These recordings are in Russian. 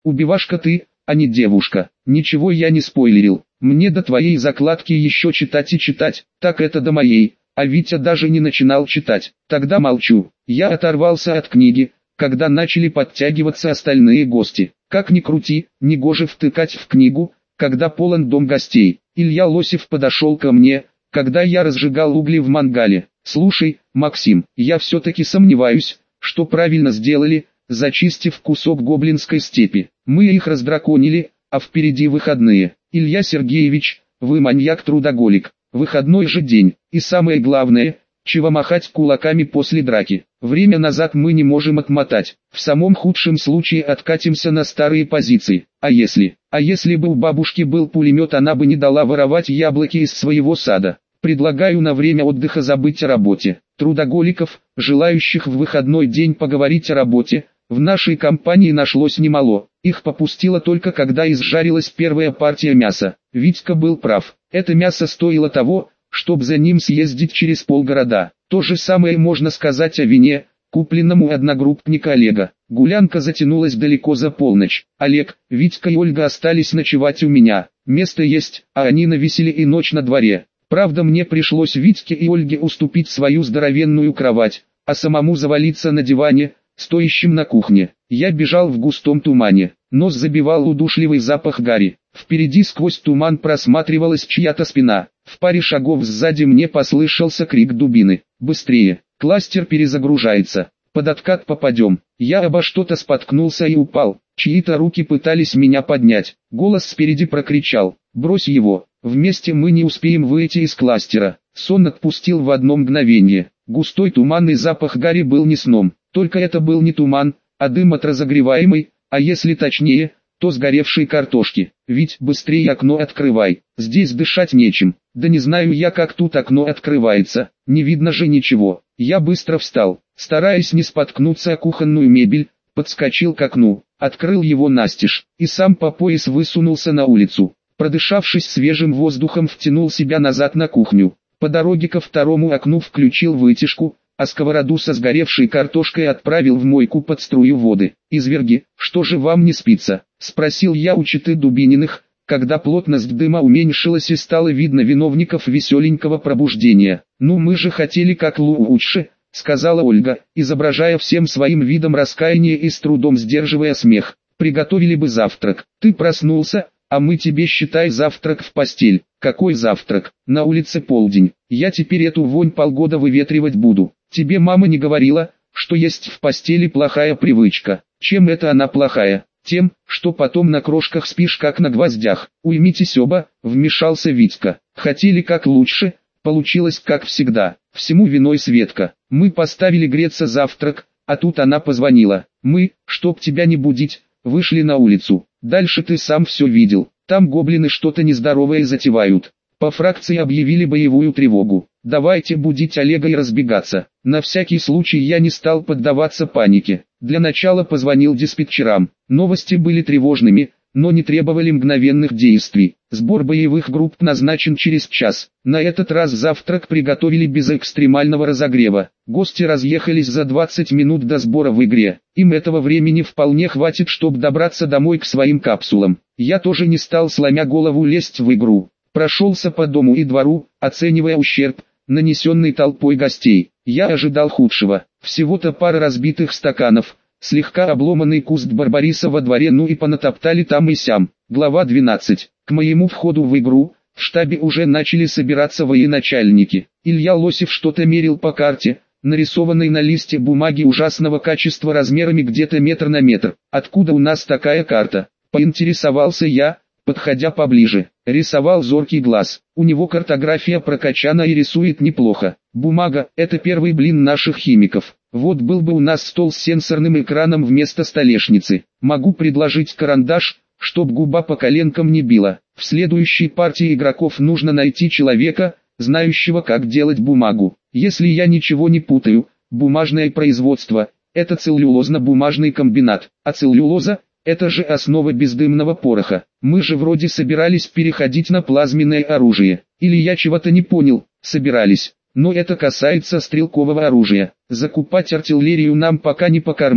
убивашка ты, а не девушка. Ничего я не спойлерил. Мне до твоей закладки еще читать и читать, так это до моей. А Витя даже не начинал читать. Тогда молчу. Я оторвался от книги, когда начали подтягиваться остальные гости. Как ни крути, негоже втыкать в книгу, когда полон дом гостей. Илья Лосев подошел ко мне, когда я разжигал угли в мангале. Слушай, Максим, я все-таки сомневаюсь, что правильно сделали, зачистив кусок гоблинской степи. Мы их раздраконили, а впереди выходные. Илья Сергеевич, вы маньяк-трудоголик. Выходной же день. И самое главное, чего махать кулаками после драки. Время назад мы не можем отмотать. В самом худшем случае откатимся на старые позиции. А если бы у бабушки был пулемет, она бы не дала воровать яблоки из своего сада. Предлагаю на время отдыха забыть о работе. Трудоголиков, желающих в выходной день поговорить о работе, в нашей компании нашлось немало. Их попустило только когда изжарилась первая партия мяса. Витька был прав. Это мясо стоило того, чтобы за ним съездить через полгорода. То же самое можно сказать о вине, купленному у одногруппника Олега. Гулянка затянулась далеко за полночь. Олег, Витька и Ольга остались ночевать у меня. Место есть, а они навесили и ночь на дворе. Правда, мне пришлось Витьке и Ольге уступить свою здоровенную кровать, а самому завалиться на диване, стоящем на кухне. Я бежал в густом тумане. Нос забивал удушливый запах гари. Впереди сквозь туман просматривалась чья-то спина. В паре шагов сзади мне послышался крик дубины. «Быстрее! Кластер перезагружается! Под откат попадем!» Я обо что-то споткнулся и упал. Чьи-то руки пытались меня поднять. Голос спереди прокричал: «Брось его! Вместе мы не успеем выйти из кластера!» Сон отпустил в одно мгновение. Густой туманный запах гари был не сном. Только это был не туман, а дым от разогреваемой, а если точнее, то сгоревшей картошки. «Ведь быстрее окно открывай, здесь дышать нечем». Да не знаю я, как тут окно открывается, не видно же ничего. Я быстро встал, стараясь не споткнуться о кухонную мебель, подскочил к окну, открыл его настежь, и сам по пояс высунулся на улицу. Продышавшись свежим воздухом, втянул себя назад на кухню. По дороге ко второму окну включил вытяжку, а сковороду со сгоревшей картошкой отправил в мойку под струю воды. «Изверги, что же вам не спится?» — спросил я у четы Дубининых, когда плотность дыма уменьшилась и стало видно виновников веселенького пробуждения. «Ну мы же хотели как лучше», — сказала Ольга, изображая всем своим видом раскаяние и с трудом сдерживая смех. «Приготовили бы завтрак. Ты проснулся, а мы тебе, считай, завтрак в постель». «Какой завтрак? На улице полдень. Я теперь эту вонь полгода выветривать буду. Тебе мама не говорила, что есть в постели плохая привычка?» «Чем это она плохая?» «Тем, что потом на крошках спишь как на гвоздях». «Уймитесь оба», — вмешался Витька. «Хотели как лучше, получилось как всегда. Всему виной Светка. Мы поставили греться завтрак, а тут она позвонила. Мы, чтоб тебя не будить, вышли на улицу. Дальше ты сам все видел. Там гоблины что-то нездоровое затевают. По фракции объявили боевую тревогу. Давайте будить Олега и разбегаться». На всякий случай я не стал поддаваться панике. Для начала позвонил диспетчерам. Новости были тревожными, но не требовали мгновенных действий. Сбор боевых групп назначен через час. На этот раз завтрак приготовили без экстремального разогрева. Гости разъехались за 20 минут до сбора в игре. Им этого времени вполне хватит, чтобы добраться домой к своим капсулам. Я тоже не стал, сломя голову, лезть в игру. Прошелся по дому и двору, оценивая ущерб, нанесенный толпой гостей. Я ожидал худшего. Всего-то пара разбитых стаканов, слегка обломанный куст барбариса во дворе, ну и понатоптали там и сям. Глава 12. К моему входу в игру, в штабе уже начали собираться военачальники. Илья Лосев что-то мерил по карте, нарисованной на листе бумаги ужасного качества размерами где-то метр на метр. «Откуда у нас такая карта?» — поинтересовался я, подходя поближе. Рисовал зоркий глаз. У него картография прокачана и рисует неплохо. Бумага — это первый блин наших химиков. Вот был бы у нас стол с сенсорным экраном вместо столешницы. Могу предложить карандаш, чтоб губа по коленкам не била. В следующей партии игроков нужно найти человека, знающего, как делать бумагу. Если я ничего не путаю, бумажное производство — это целлюлозно-бумажный комбинат, а целлюлоза — это же основа бездымного пороха. Мы же вроде собирались переходить на плазменное оружие. Или я чего-то не понял? Собирались. Но это касается стрелкового оружия. Закупать артиллерию нам пока не по карману,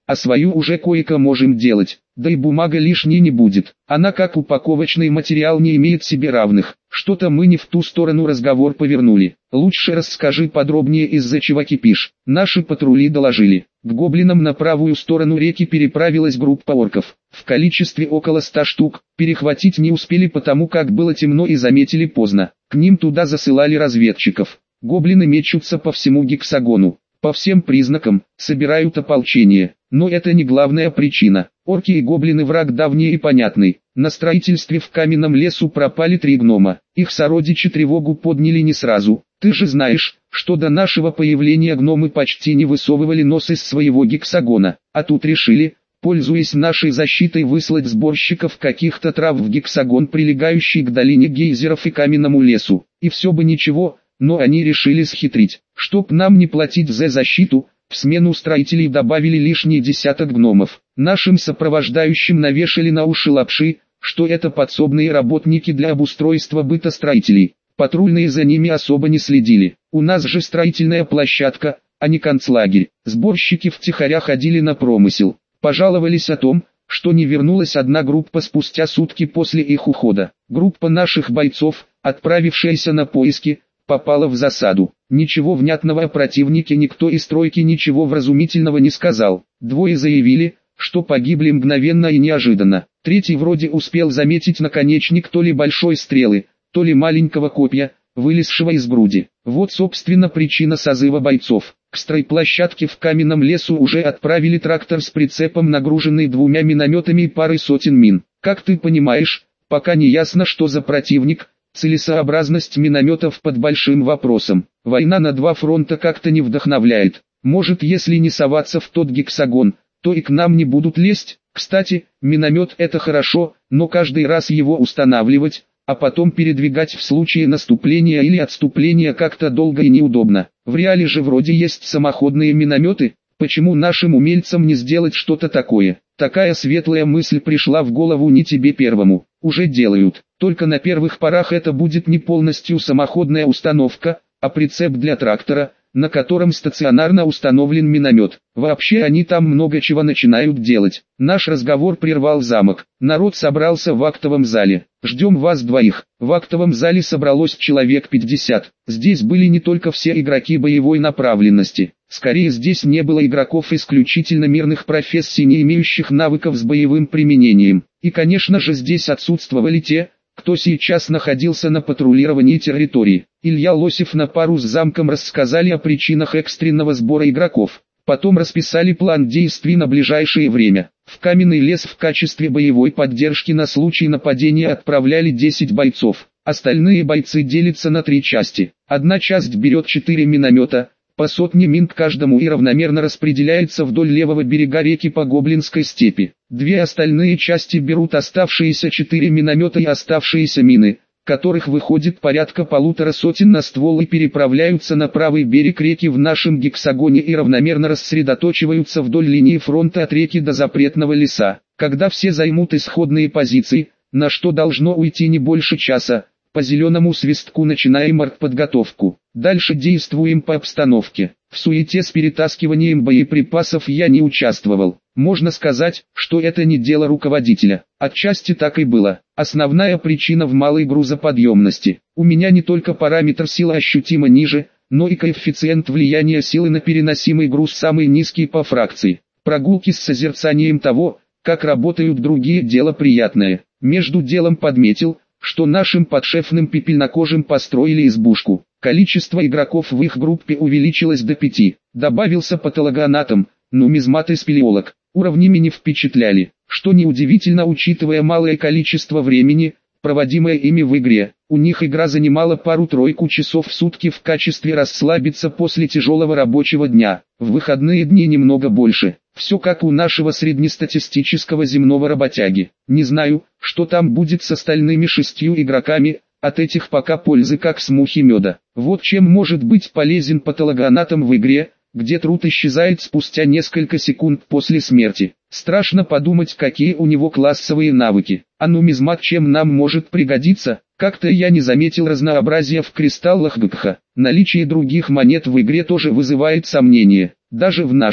а свою уже кое-что можем делать, да и бумага лишней не будет. Она как упаковочный материал не имеет себе равных. Что-то мы не в ту сторону разговор повернули. Лучше расскажи подробнее, из-за чего кипишь. Наши патрули доложили. К гоблинам на правую сторону реки переправилась группа орков. В количестве около 100 штук. Перехватить не успели, потому как было темно и заметили поздно. К ним туда засылали разведчиков. Гоблины мечутся по всему гексагону. По всем признакам, собирают ополчение. Но это не главная причина. Орки и гоблины враг давний и понятный. На строительстве в каменном лесу пропали 3 гнома. Их сородичи тревогу подняли не сразу. Ты же знаешь, что до нашего появления гномы почти не высовывали нос из своего гексагона. А тут решили, пользуясь нашей защитой, выслать сборщиков каких-то трав в гексагон, прилегающий к долине гейзеров и каменному лесу. И все бы ничего, но они решили схитрить. Чтоб нам не платить за защиту, в смену строителей добавили лишний десяток гномов. Нашим сопровождающим навешали на уши лапши, что это подсобные работники для обустройства быта строителей. Патрульные за ними особо не следили. У нас же строительная площадка, а не концлагерь. Сборщики втихаря ходили на промысел. Пожаловались о том, что не вернулась одна группа спустя сутки после их ухода. Группа наших бойцов, отправившаяся на поиски, попала в засаду. Ничего внятного о противнике никто из тройки ничего вразумительного не сказал. 2 заявили, что погибли мгновенно и неожиданно. 3 вроде успел заметить наконечник то ли большой стрелы, то ли маленького копья, вылезшего из груди. Вот собственно причина созыва бойцов. К стройплощадке в каменном лесу уже отправили трактор с прицепом, нагруженный 2 минометами и парой сотен мин. Как ты понимаешь, пока не ясно, что за противник. Целесообразность минометов под большим вопросом. Война на 2 фронта как-то не вдохновляет. Может, если не соваться в тот гексагон, то и к нам не будут лезть. Кстати, миномет это хорошо, но каждый раз его устанавливать, а потом передвигать в случае наступления или отступления как-то долго и неудобно. В реале же вроде есть самоходные минометы. Почему нашим умельцам не сделать что-то такое? Такая светлая мысль пришла в голову не тебе первому. Уже делают. Только на первых порах это будет не полностью самоходная установка, а прицеп для трактора, на котором стационарно установлен миномет. Вообще они там много чего начинают делать. Наш разговор прервал замок. Народ собрался в актовом зале. Ждем вас 2. В актовом зале собралось человек 50. Здесь были не только все игроки боевой направленности. Скорее, здесь не было игроков исключительно мирных профессий, не имеющих навыков с боевым применением. И конечно же здесь отсутствовали те, кто сейчас находился на патрулировании территории. Илья Лосев на пару с замком рассказали о причинах экстренного сбора игроков. Потом расписали план действий на ближайшее время. В каменный лес в качестве боевой поддержки на случай нападения отправляли 10 бойцов. Остальные бойцы делятся на 3 части. Одна часть берет 4 миномета, по 100 мин к каждому, и равномерно распределяется вдоль левого берега реки по Гоблинской степи. 2 остальные части берут оставшиеся 4 миномета и оставшиеся мины, которых выходит порядка 1,5 сотен на ствол, и переправляются на правый берег реки в нашем гексагоне и равномерно рассредоточиваются вдоль линии фронта от реки до запретного леса. Когда все займут исходные позиции, на что должно уйти не больше часа, по зеленому свистку начинаем артподготовку. Дальше действуем по обстановке. В суете с перетаскиванием боеприпасов я не участвовал. Можно сказать, что это не дело руководителя. Отчасти так и было. Основная причина в малой грузоподъемности. У меня не только параметр силы ощутимо ниже, но и коэффициент влияния силы на переносимый груз самый низкий по фракции. Прогулки с созерцанием того, как работают другие, дело приятное. Между делом подметил, что нашим подшефным пепельнокожим построили избушку. Количество игроков в их группе увеличилось до 5. Добавился патологоанатом, нумизмат и спелеолог. Уровнями не впечатляли, что неудивительно, учитывая малое количество времени, проводимое ими в игре. У них игра занимала пару-тройку часов в сутки в качестве расслабиться после тяжелого рабочего дня. В выходные дни немного больше. Все как у нашего среднестатистического земного работяги. Не знаю, что там будет с остальными 6 игроками, от этих пока пользы как с мухи меда. Вот чем может быть полезен патологоанатом в игре, где труд исчезает спустя несколько секунд после смерти. Страшно подумать, какие у него классовые навыки. А нумизмат чем нам может пригодиться? Как-то я не заметил разнообразия в кристаллах ГКХ. Наличие других монет в игре тоже вызывает сомнения. Даже в нашем,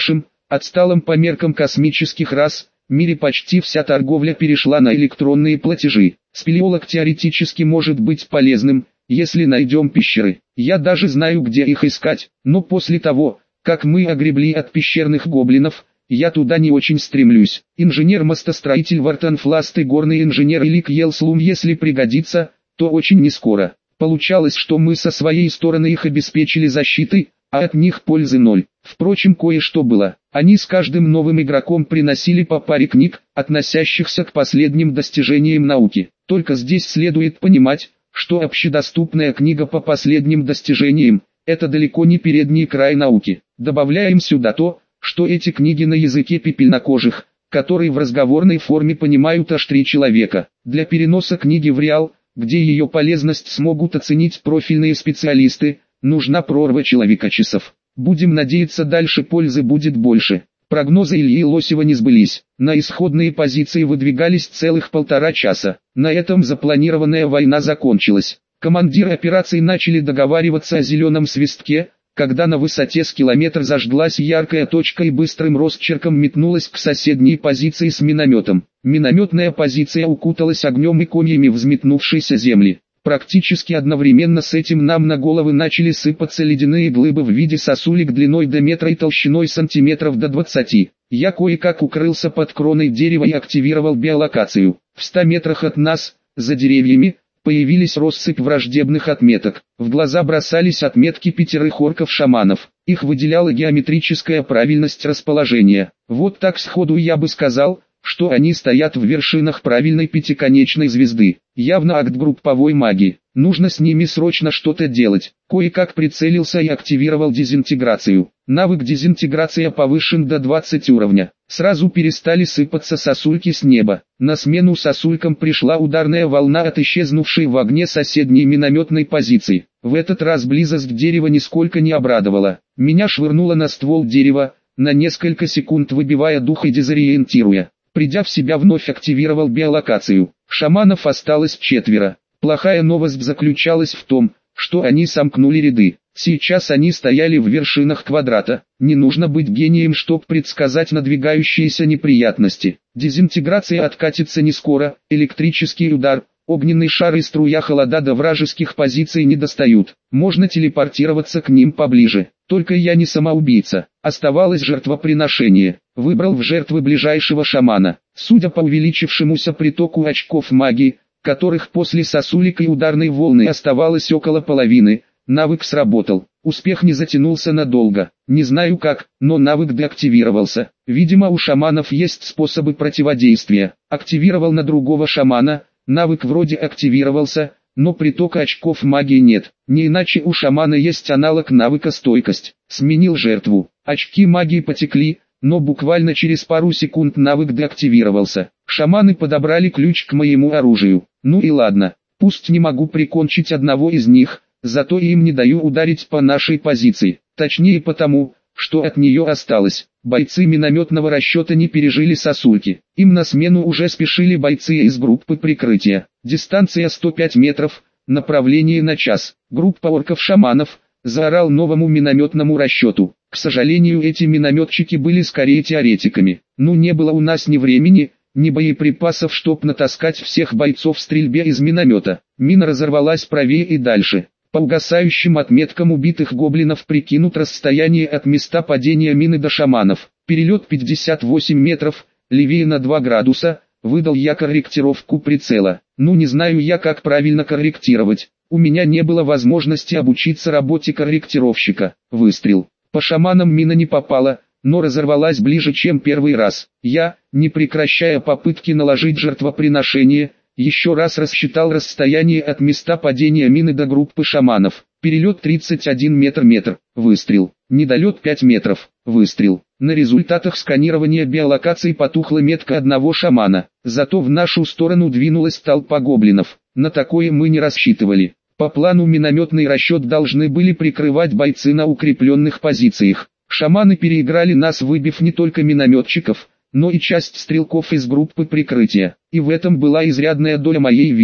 отсталом по меркам космических рас, мире почти вся торговля перешла на электронные платежи. Спелеолог теоретически может быть полезным, если найдем пещеры. Я даже знаю, где их искать, но после того, как мы огребли от пещерных гоблинов, я туда не очень стремлюсь. Инженер-мостостроитель Вартанфласт и горный инженер Илик Елслум, если пригодится, то очень нескоро. Получалось, что мы со своей стороны их обеспечили защитой, а от них пользы ноль. Впрочем, кое-что было. Они с каждым новым игроком приносили по паре книг, относящихся к последним достижениям науки. Только здесь следует понимать, что общедоступная книга по последним достижениям – это далеко не передний край науки. Добавляем сюда то, что эти книги на языке пепельнокожих, который в разговорной форме понимают аж 3 человека. Для переноса книги в реал, где ее полезность смогут оценить профильные специалисты, нужна прорва человека-часов. Будем надеяться, дальше пользы будет больше. Прогнозы Ильи Лосева не сбылись. На исходные позиции выдвигались целых 1,5 часа. На этом запланированная война закончилась. Командиры операций начали договариваться о зеленом свистке, когда на высоте с километр зажглась яркая точка и быстрым росчерком метнулась к соседней позиции с минометом. Минометная позиция укуталась огнем и комьями взметнувшейся земли. Практически одновременно с этим нам на головы начали сыпаться ледяные глыбы в виде сосулек длиной до метра и толщиной сантиметров до 20. Я кое-как укрылся под кроной дерева и активировал биолокацию. В 100 метрах от нас, за деревьями, появились россыпь враждебных отметок. В глаза бросались отметки 5 орков-шаманов. Их выделяла геометрическая правильность расположения. Вот так сходу я бы сказал, что они стоят в вершинах правильной пятиконечной звезды. Явно акт групповой магии. Нужно с ними срочно что-то делать. Кое-как прицелился и активировал дезинтеграцию. Навык дезинтеграция повышен до 20 уровня. Сразу перестали сыпаться сосульки с неба. На смену сосулькам пришла ударная волна от исчезнувшей в огне соседней минометной позиции. В этот раз близость дерева нисколько не обрадовала. Меня швырнуло на ствол дерева, на несколько секунд выбивая дух и дезориентируя. Придя в себя, вновь активировал биолокацию. Шаманов осталось 4. Плохая новость заключалась в том, что они сомкнули ряды. Сейчас они стояли в вершинах квадрата. Не нужно быть гением, чтобы предсказать надвигающиеся неприятности. Дезинтеграция откатится не скоро, электрический удар, огненный шар и струя холода до вражеских позиций не достают. Можно телепортироваться к ним поближе. Только я не самоубийца. Оставалось жертвоприношение. Выбрал в жертвы ближайшего шамана. Судя по увеличившемуся притоку очков магии, которых после сосулек и ударной волны оставалось около половины, навык сработал. Успех не затянулся надолго. Не знаю как, но навык деактивировался. Видимо, у шаманов есть способы противодействия. Активировал на другого шамана, навык вроде активировался, но притока очков магии нет. Не иначе у шамана есть аналог навыка стойкость. Сменил жертву. Очки магии потекли, но буквально через пару секунд навык деактивировался. Шаманы подобрали ключ к моему оружию. Ну и ладно, пусть не могу прикончить одного из них, зато им не даю ударить по нашей позиции. Точнее потому, что от нее осталось. Бойцы минометного расчета не пережили сосульки. Им на смену уже спешили бойцы из группы прикрытия. Дистанция 105 метров, направление на час. Группа орков-шаманов, заорал новому минометному расчету. К сожалению, эти минометчики были скорее теоретиками. Ну, не было у нас ни времени, ни боеприпасов, чтоб натаскать всех бойцов в стрельбе из миномета. Мина разорвалась правее и дальше. По угасающим отметкам убитых гоблинов прикинут расстояние от места падения мины до шаманов. Перелет 58 метров, левее на 2 градуса, выдал я корректировку прицела. Ну, не знаю я, как правильно корректировать. У меня не было возможности обучиться работе корректировщика. Выстрел. По шаманам мина не попала, но разорвалась ближе, чем первый раз. Я, не прекращая попытки наложить жертвоприношение, еще раз рассчитал расстояние от места падения мины до группы шаманов. Перелет 31 метр. Выстрел. Недолет 5 метров. Выстрел. На результатах сканирования биолокации потухла метка одного шамана. Зато в нашу сторону двинулась толпа гоблинов. На такое мы не рассчитывали. По плану минометный расчет должны были прикрывать бойцы на укрепленных позициях. Шаманы переиграли нас, выбив не только минометчиков, но и часть стрелков из группы прикрытия. И в этом была изрядная доля моей вины.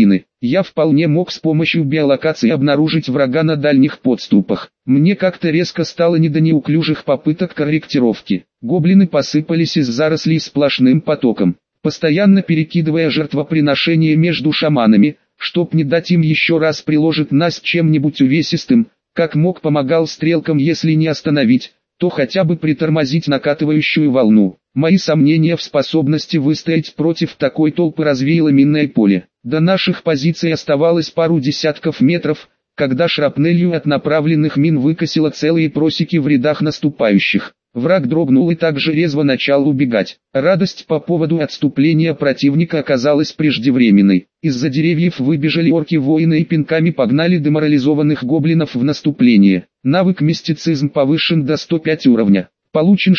Я вполне мог с помощью биолокации обнаружить врага на дальних подступах. Мне как-то резко стало не до неуклюжих попыток корректировки. Гоблины посыпались из зарослей сплошным потоком, постоянно перекидывая жертвоприношения между шаманами, чтоб не дать им еще раз приложить нас чем-нибудь увесистым, как мог помогал стрелкам, если не остановить, то хотя бы притормозить накатывающую волну. Мои сомнения в способности выстоять против такой толпы развеяло минное поле. До наших позиций оставалось пару десятков метров, когда шрапнелью от направленных мин выкосило целые просеки в рядах наступающих. Враг дрогнул и также резво начал убегать. Радость по поводу отступления противника оказалась преждевременной. Из-за деревьев выбежали орки-воины и пинками погнали деморализованных гоблинов в наступление. Навык мистицизм повышен до 105 уровня. Получен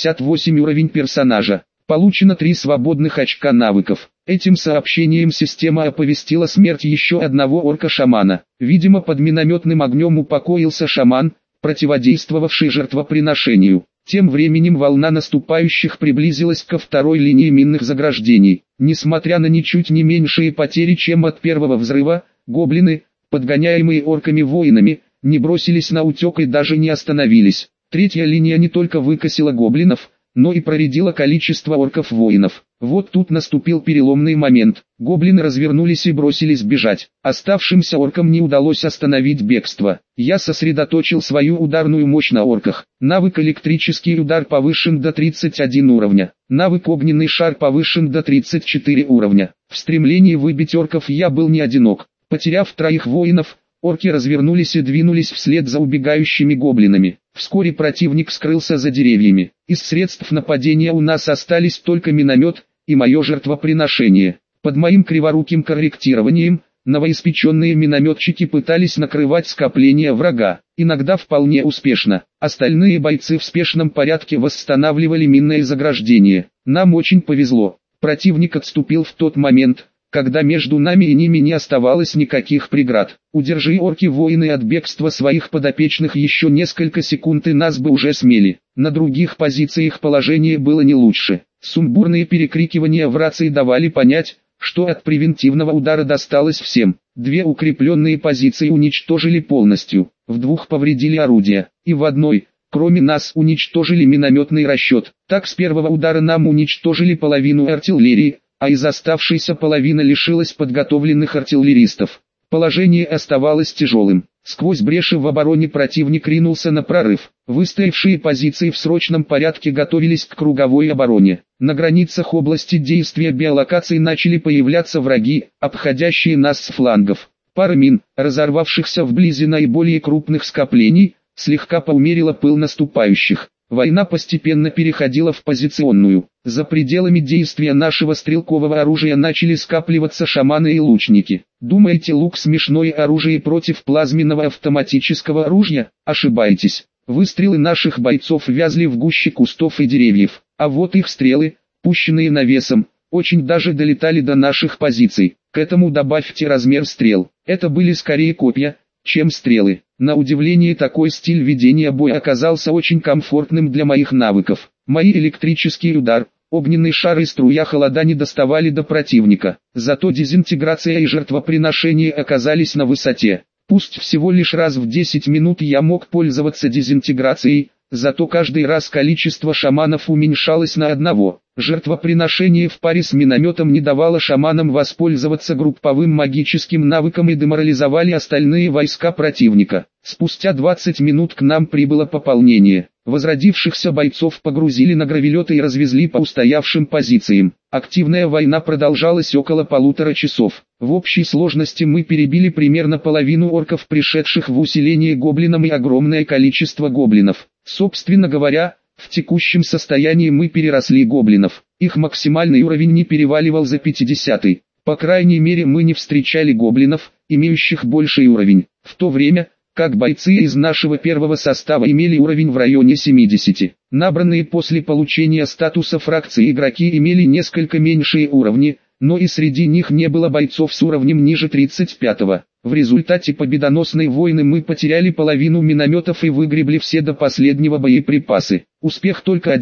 68 уровень персонажа. Получено 3 свободных очка навыков. Этим сообщением система оповестила смерть еще одного орка-шамана. Видимо, под минометным огнем упокоился шаман, противодействовавший жертвоприношению. Тем временем волна наступающих приблизилась ко второй линии минных заграждений. Несмотря на ничуть не меньшие потери, чем от первого взрыва, гоблины, подгоняемые орками-воинами, не бросились на утек и даже не остановились. Третья линия не только выкосила гоблинов, но и проредила количество орков-воинов. Вот тут наступил переломный момент. Гоблины развернулись и бросились бежать. Оставшимся оркам не удалось остановить бегство. Я сосредоточил свою ударную мощь на орках. Навык электрический удар повышен до 31 уровня. Навык огненный шар повышен до 34 уровня. В стремлении выбить орков я был не одинок. Потеряв 3 воинов, орки развернулись и двинулись вслед за убегающими гоблинами. Вскоре противник скрылся за деревьями. Из средств нападения у нас остались только миномет и мое жертвоприношение. Под моим криворуким корректированием, новоиспеченные минометчики пытались накрывать скопление врага, иногда вполне успешно. Остальные бойцы в спешном порядке восстанавливали минное заграждение. Нам очень повезло. Противник отступил в тот момент, когда между нами и ними не оставалось никаких преград. Удержи орки-воины от бегства своих подопечных еще несколько секунд, и нас бы уже смели. На других позициях положение было не лучше. Сумбурные перекрикивания в рации давали понять, что от превентивного удара досталось всем. 2 укрепленные позиции уничтожили полностью, в 2 повредили орудия, и в одной, кроме нас, уничтожили минометный расчет. Так с первого удара нам уничтожили половину артиллерии, а из оставшейся половины лишилась подготовленных артиллеристов. Положение оставалось тяжелым. Сквозь бреши в обороне противник ринулся на прорыв. Выстоявшие позиции в срочном порядке готовились к круговой обороне. На границах области действия биолокации начали появляться враги, обходящие нас с флангов. Пара мин, разорвавшихся вблизи наиболее крупных скоплений, слегка поумерила пыл наступающих. Война постепенно переходила в позиционную. За пределами действия нашего стрелкового оружия начали скапливаться шаманы и лучники. Думаете, лук смешное оружие против плазменного автоматического оружия? Ошибаетесь. Выстрелы наших бойцов вязли в гуще кустов и деревьев, а вот их стрелы, пущенные навесом, очень даже долетали до наших позиций. К этому добавьте размер стрел. Это были скорее копья, чем стрелы. На удивление, такой стиль ведения боя оказался очень комфортным для моих навыков. Мои электрический удар, огненный шар и струя холода не доставали до противника. Зато дезинтеграция и жертвоприношение оказались на высоте. Пусть всего лишь раз в 10 минут я мог пользоваться дезинтеграцией, зато каждый раз количество шаманов уменьшалось на 1. Жертвоприношение в паре с минометом не давало шаманам воспользоваться групповым магическим навыком и деморализовали остальные войска противника. Спустя 20 минут к нам прибыло пополнение. Возродившихся бойцов погрузили на гравелеты и развезли по устоявшим позициям. Активная война продолжалась около 1,5 часов. В общей сложности мы перебили примерно половину орков, пришедших в усиление гоблинам, и огромное количество гоблинов. Собственно говоря, в текущем состоянии мы переросли гоблинов. Их максимальный уровень не переваливал за 50-й. По крайней мере, мы не встречали гоблинов, имеющих больший уровень. В то время, как бойцы из нашего первого состава имели уровень в районе 70. Набранные после получения статуса фракции игроки имели несколько меньшие уровни, но и среди них не было бойцов с уровнем ниже 35-го. В результате победоносной войны мы потеряли половину минометов и выгребли все до последнего боеприпасы. Успех только один: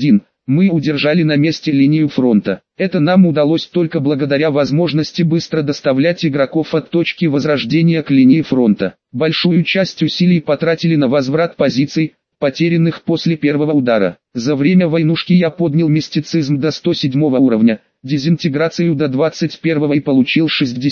Мы удержали на месте линию фронта. Это нам удалось только благодаря возможности быстро доставлять игроков от точки возрождения к линии фронта. Большую часть усилий потратили на возврат позиций, потерянных после первого удара. За время войнушки я поднял мистицизм до 107 уровня, дезинтеграцию до 21 и получил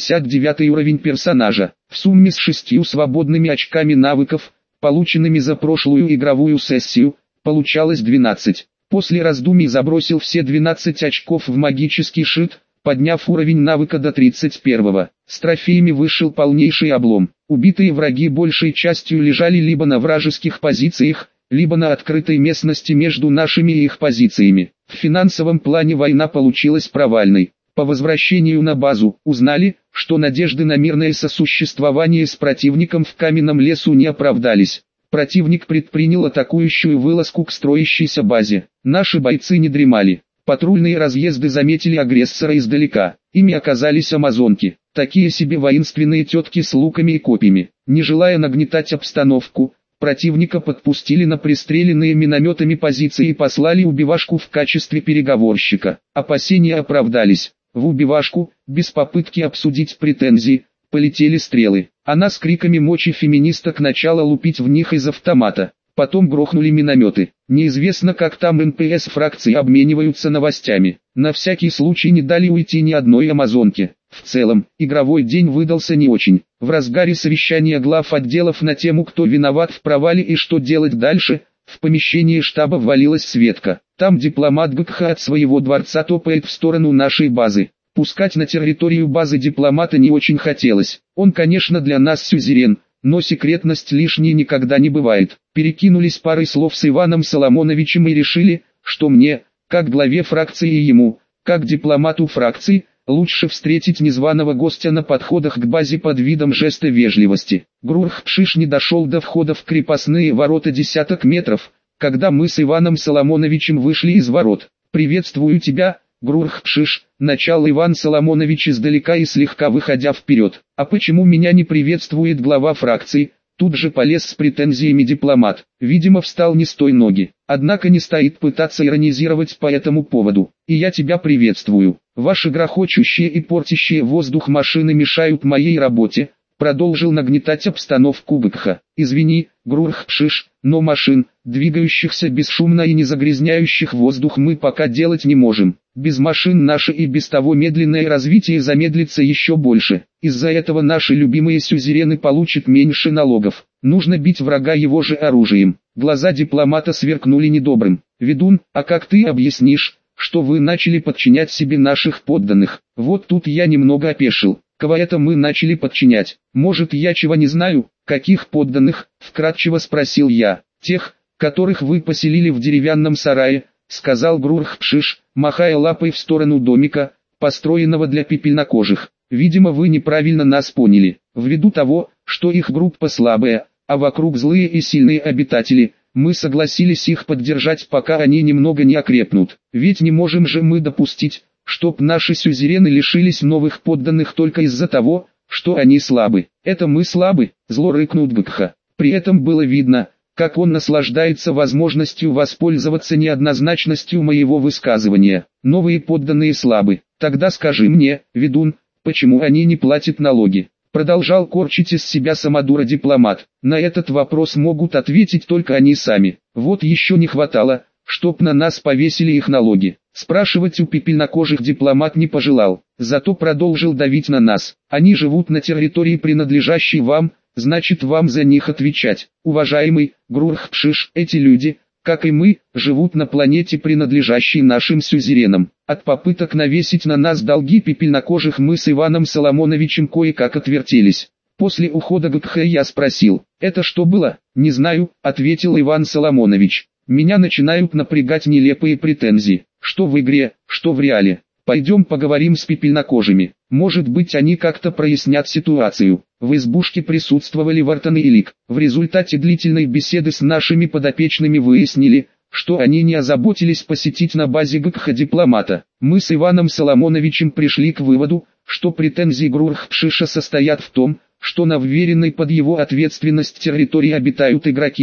69 уровень персонажа. В сумме с 6 свободными очками навыков, полученными за прошлую игровую сессию, получалось 12. После раздумий забросил все 12 очков в магический щит, подняв уровень навыка до 31. С трофеями вышел полнейший облом. Убитые враги большей частью лежали либо на вражеских позициях, либо на открытой местности между нашими и их позициями. В финансовом плане война получилась провальной. По возвращению на базу, узнали, что надежды на мирное сосуществование с противником в каменном лесу не оправдались. Противник предпринял атакующую вылазку к строящейся базе. Наши бойцы не дремали. Патрульные разъезды заметили агрессора издалека. Ими оказались амазонки. Такие себе воинственные тетки с луками и копьями. Не желая нагнетать обстановку, противника подпустили на пристреленные минометами позиции и послали убивашку в качестве переговорщика. Опасения оправдались. В убивашку, без попытки обсудить претензии, полетели стрелы. Она с криками мочи феминисток начала лупить в них из автомата. Потом грохнули минометы. Неизвестно, как там НПС фракции обмениваются новостями. На всякий случай не дали уйти ни одной амазонке. В целом, игровой день выдался не очень. В разгаре совещания глав отделов на тему, кто виноват в провале и что делать дальше, в помещении штаба ввалилась Светка. Там дипломат ГКХ от своего дворца топает в сторону нашей базы. Пускать на территорию базы дипломата не очень хотелось. Он, конечно, для нас сюзерен, но секретность лишней никогда не бывает. Перекинулись парой слов с Иваном Соломоновичем и решили, что мне, как главе фракции и ему, как дипломату фракции, лучше встретить незваного гостя на подходах к базе под видом жеста вежливости. Грурх-Пшиш не дошел до входа в крепостные ворота десяток метров, когда мы с Иваном Соломоновичем вышли из ворот. «Приветствую тебя, Грурх-Пшиш», — начал Иван Соломонович издалека и слегка выходя вперед. «А почему меня не приветствует глава фракции?» Тут же полез с претензиями дипломат. Видимо, встал не с той ноги. Однако не стоит пытаться иронизировать по этому поводу. «И я тебя приветствую. Ваши грохочущие и портящие воздух машины мешают моей работе», — продолжил нагнетать обстановку ГКХ. «Извини, Грурх-Пшиш, но машин, двигающихся бесшумно и не загрязняющих воздух, мы пока делать не можем. Без машин наше и без того медленное развитие замедлится еще больше. Из-за этого наши любимые сюзерены получат меньше налогов. Нужно бить врага его же оружием». Глаза дипломата сверкнули недобрым. «Ведун, а как ты объяснишь, что вы начали подчинять себе наших подданных?» Вот тут я немного опешил. «Кого это мы начали подчинять? Может, я чего не знаю?» «Каких подданных?» — вкратчиво спросил я. «Тех, которых вы поселили в деревянном сарае», — сказал Грурх-Пшиш, махая лапой в сторону домика, построенного для пепельнокожих. «Видимо, вы неправильно нас поняли. Ввиду того, что их группа слабая, а вокруг злые и сильные обитатели, мы согласились их поддержать, пока они немного не окрепнут. Ведь не можем же мы допустить, чтоб наши сюзерены лишились новых подданных только из-за того, что они слабы. Это мы слабы», — зло рыкнул ГКХ. При этом было видно, как он наслаждается возможностью воспользоваться неоднозначностью моего высказывания. «Новые подданные слабы. Тогда скажи мне, ведун, почему они не платят налоги?» Продолжал корчить из себя самодура дипломат. «На этот вопрос могут ответить только они сами. Вот еще не хватало, чтоб на нас повесили их налоги». Спрашивать у пепельнокожих дипломат не пожелал, зато продолжил давить на нас. «Они живут на территории, принадлежащей вам, значит вам за них отвечать. Уважаемый Грурх-Пшиш, эти люди, как и мы, живут на планете, принадлежащей нашим сюзеренам. От попыток навесить на нас долги пепельнокожих мы с Иваном Соломоновичем кое-как отвертелись. После ухода ГКХ я спросил: «Это что было?» «Не знаю», — ответил Иван Соломонович. «Меня начинают напрягать нелепые претензии. Что в игре, что в реале. Пойдем поговорим с пепельнокожими. Может быть, они как-то прояснят ситуацию». В избушке присутствовали Вартан и Лик. В результате длительной беседы с нашими подопечными выяснили, что они не озаботились посетить на базе ГКХ дипломата. Мы с Иваном Соломоновичем пришли к выводу, что претензии Грурх-Пшиша состоят в том, что на вверенной под его ответственность территории обитают игроки,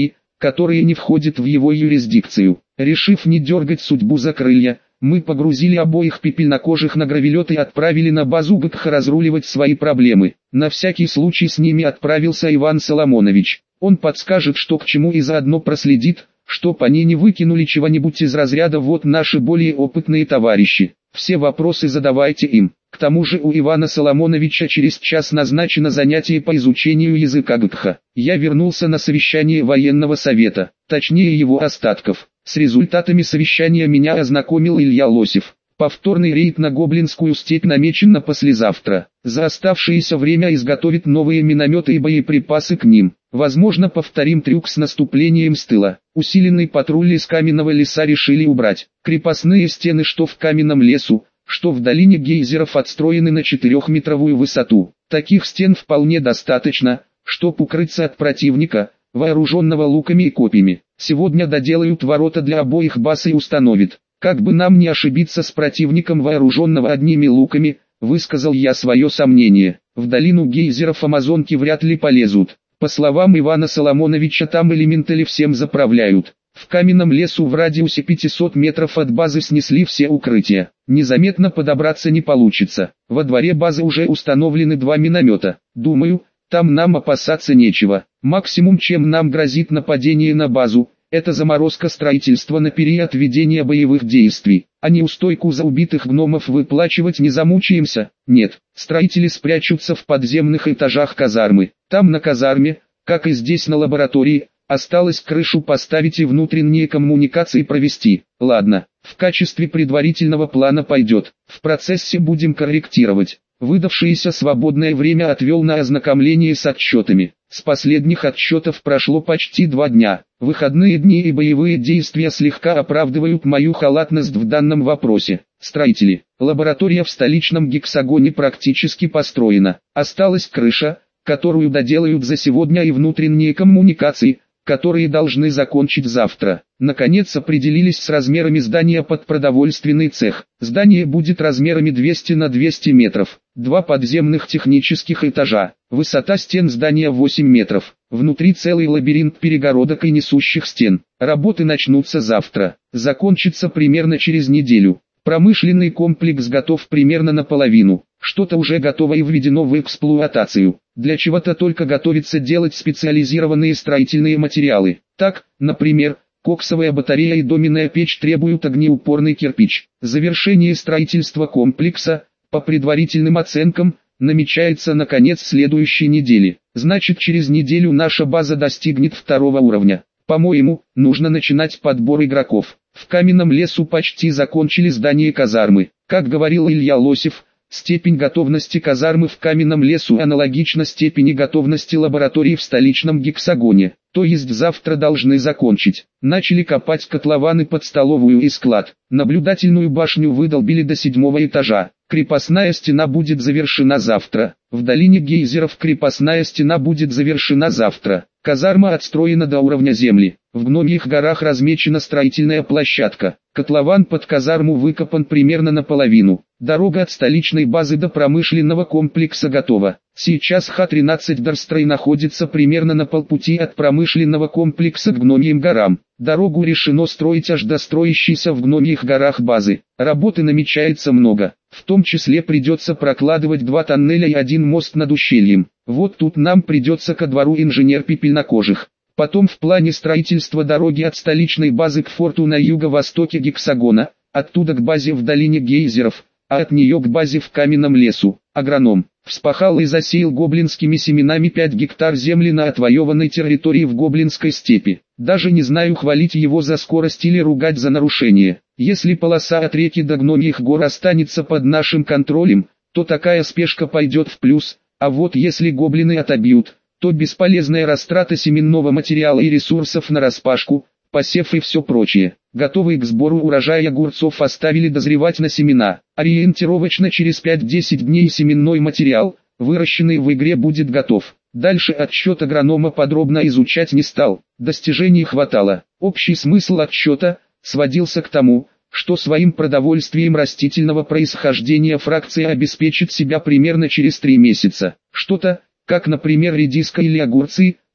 которые не входят в его юрисдикцию. Решив не дергать судьбу за крылья, мы погрузили обоих пепельнокожих на гравелет и отправили на базу ГКХ разруливать свои проблемы. На всякий случай с ними отправился Иван Соломонович. Он подскажет, что к чему, и заодно проследит, чтоб они не выкинули чего-нибудь из разряда «вот наши более опытные товарищи». Все вопросы задавайте им. К тому же у Ивана Соломоновича через час назначено занятие по изучению языка ГКХ. Я вернулся на совещание военного совета, точнее его остатков. С результатами совещания меня ознакомил Илья Лосев. Повторный рейд на Гоблинскую степь намечен на послезавтра. За оставшееся время изготовить новые минометы и боеприпасы к ним. Возможно, повторим трюк с наступлением с тыла. Усиленный патруль из каменного леса решили убрать. Крепостные стены, что в каменном лесу, что в долине гейзеров, отстроены на 4-метровую высоту. Таких стен вполне достаточно, чтоб укрыться от противника, вооруженного луками и копьями. Сегодня доделают ворота для обоих баз и установят. Как бы нам не ошибиться с противником, вооруженного одними луками, высказал я свое сомнение. В долину гейзеров амазонки вряд ли полезут. По словам Ивана Соломоновича, там элементали всем заправляют. В каменном лесу в радиусе 500 метров от базы снесли все укрытия. Незаметно подобраться не получится. Во дворе базы уже установлены 2 миномета. Думаю, там нам опасаться нечего. Максимум, чем нам грозит нападение на базу, это заморозка строительства на период ведения боевых действий. А неустойку за убитых гномов выплачивать не замучаемся. Нет, строители спрячутся в подземных этажах казармы. Там на казарме, как и здесь на лаборатории, осталось крышу поставить и внутренние коммуникации провести. Ладно, в качестве предварительного плана пойдет. В процессе будем корректировать. Выдавшееся свободное время отвел на ознакомление с отчетами. С последних отчетов прошло почти 2 дня. Выходные дни и боевые действия слегка оправдывают мою халатность в данном вопросе. Строители. Лаборатория в столичном гексагоне практически построена. Осталась крыша, которую доделают за сегодня, и внутренние коммуникации, которые должны закончить завтра. Наконец определились с размерами здания под продовольственный цех. Здание будет размерами 200 на 200 метров. 2 подземных технических этажа. Высота стен здания 8 метров. Внутри целый лабиринт перегородок и несущих стен. Работы начнутся завтра. Закончится примерно через неделю. Промышленный комплекс готов примерно наполовину. Что-то уже готово и введено в эксплуатацию. Для чего-то только готовится делать специализированные строительные материалы. Так, например, коксовая батарея и доменная печь требуют огнеупорный кирпич. Завершение строительства комплекса, по предварительным оценкам, намечается на конец следующей недели. Значит, через неделю наша база достигнет 2-го уровня. По-моему, нужно начинать подбор игроков. В каменном лесу почти закончили здание казармы. Как говорил Илья Лосев, степень готовности казармы в каменном лесу аналогична степени готовности лаборатории в столичном гексагоне. То есть завтра должны закончить. Начали копать котлованы под столовую и склад. Наблюдательную башню выдолбили до 7-го этажа. Крепостная стена будет завершена завтра. В долине гейзеров крепостная стена будет завершена завтра. Казарма отстроена до уровня земли. В Гномьих горах размечена строительная площадка. Котлован под казарму выкопан примерно наполовину. Дорога от столичной базы до промышленного комплекса готова. Сейчас Х-13 Дарстрой находится примерно на полпути от промышленного комплекса к Гномьим горам. Дорогу решено строить аж до строящейся в Гномьих горах базы. Работы намечается много. В том числе придется прокладывать 2 тоннеля и 1 мост над ущельем. Вот тут нам придется ко двору инженер пепельнокожих. Потом в плане строительства дороги от столичной базы к форту на юго-востоке гексагона, оттуда к базе в долине гейзеров, а от нее к базе в каменном лесу. Агроном вспахал и засеял гоблинскими семенами 5 гектар земли на отвоеванной территории в Гоблинской степи. Даже не знаю, хвалить его за скорость или ругать за нарушение. Если полоса от реки до Гномьих гор останется под нашим контролем, то такая спешка пойдет в плюс, а вот если гоблины отобьют, то бесполезная растрата семенного материала и ресурсов нараспашку, посев и все прочее. Готовый к сбору урожая огурцов оставили дозревать на семена. Ориентировочно через 5-10 дней семенной материал, выращенный в игре, будет готов. Дальше отчет агронома подробно изучать не стал. Достижений хватало. Общий смысл отчета сводился к тому, что своим продовольствием растительного происхождения фракция обеспечит себя примерно через 3 месяца. Что-то, как, например, редиска или огурцы,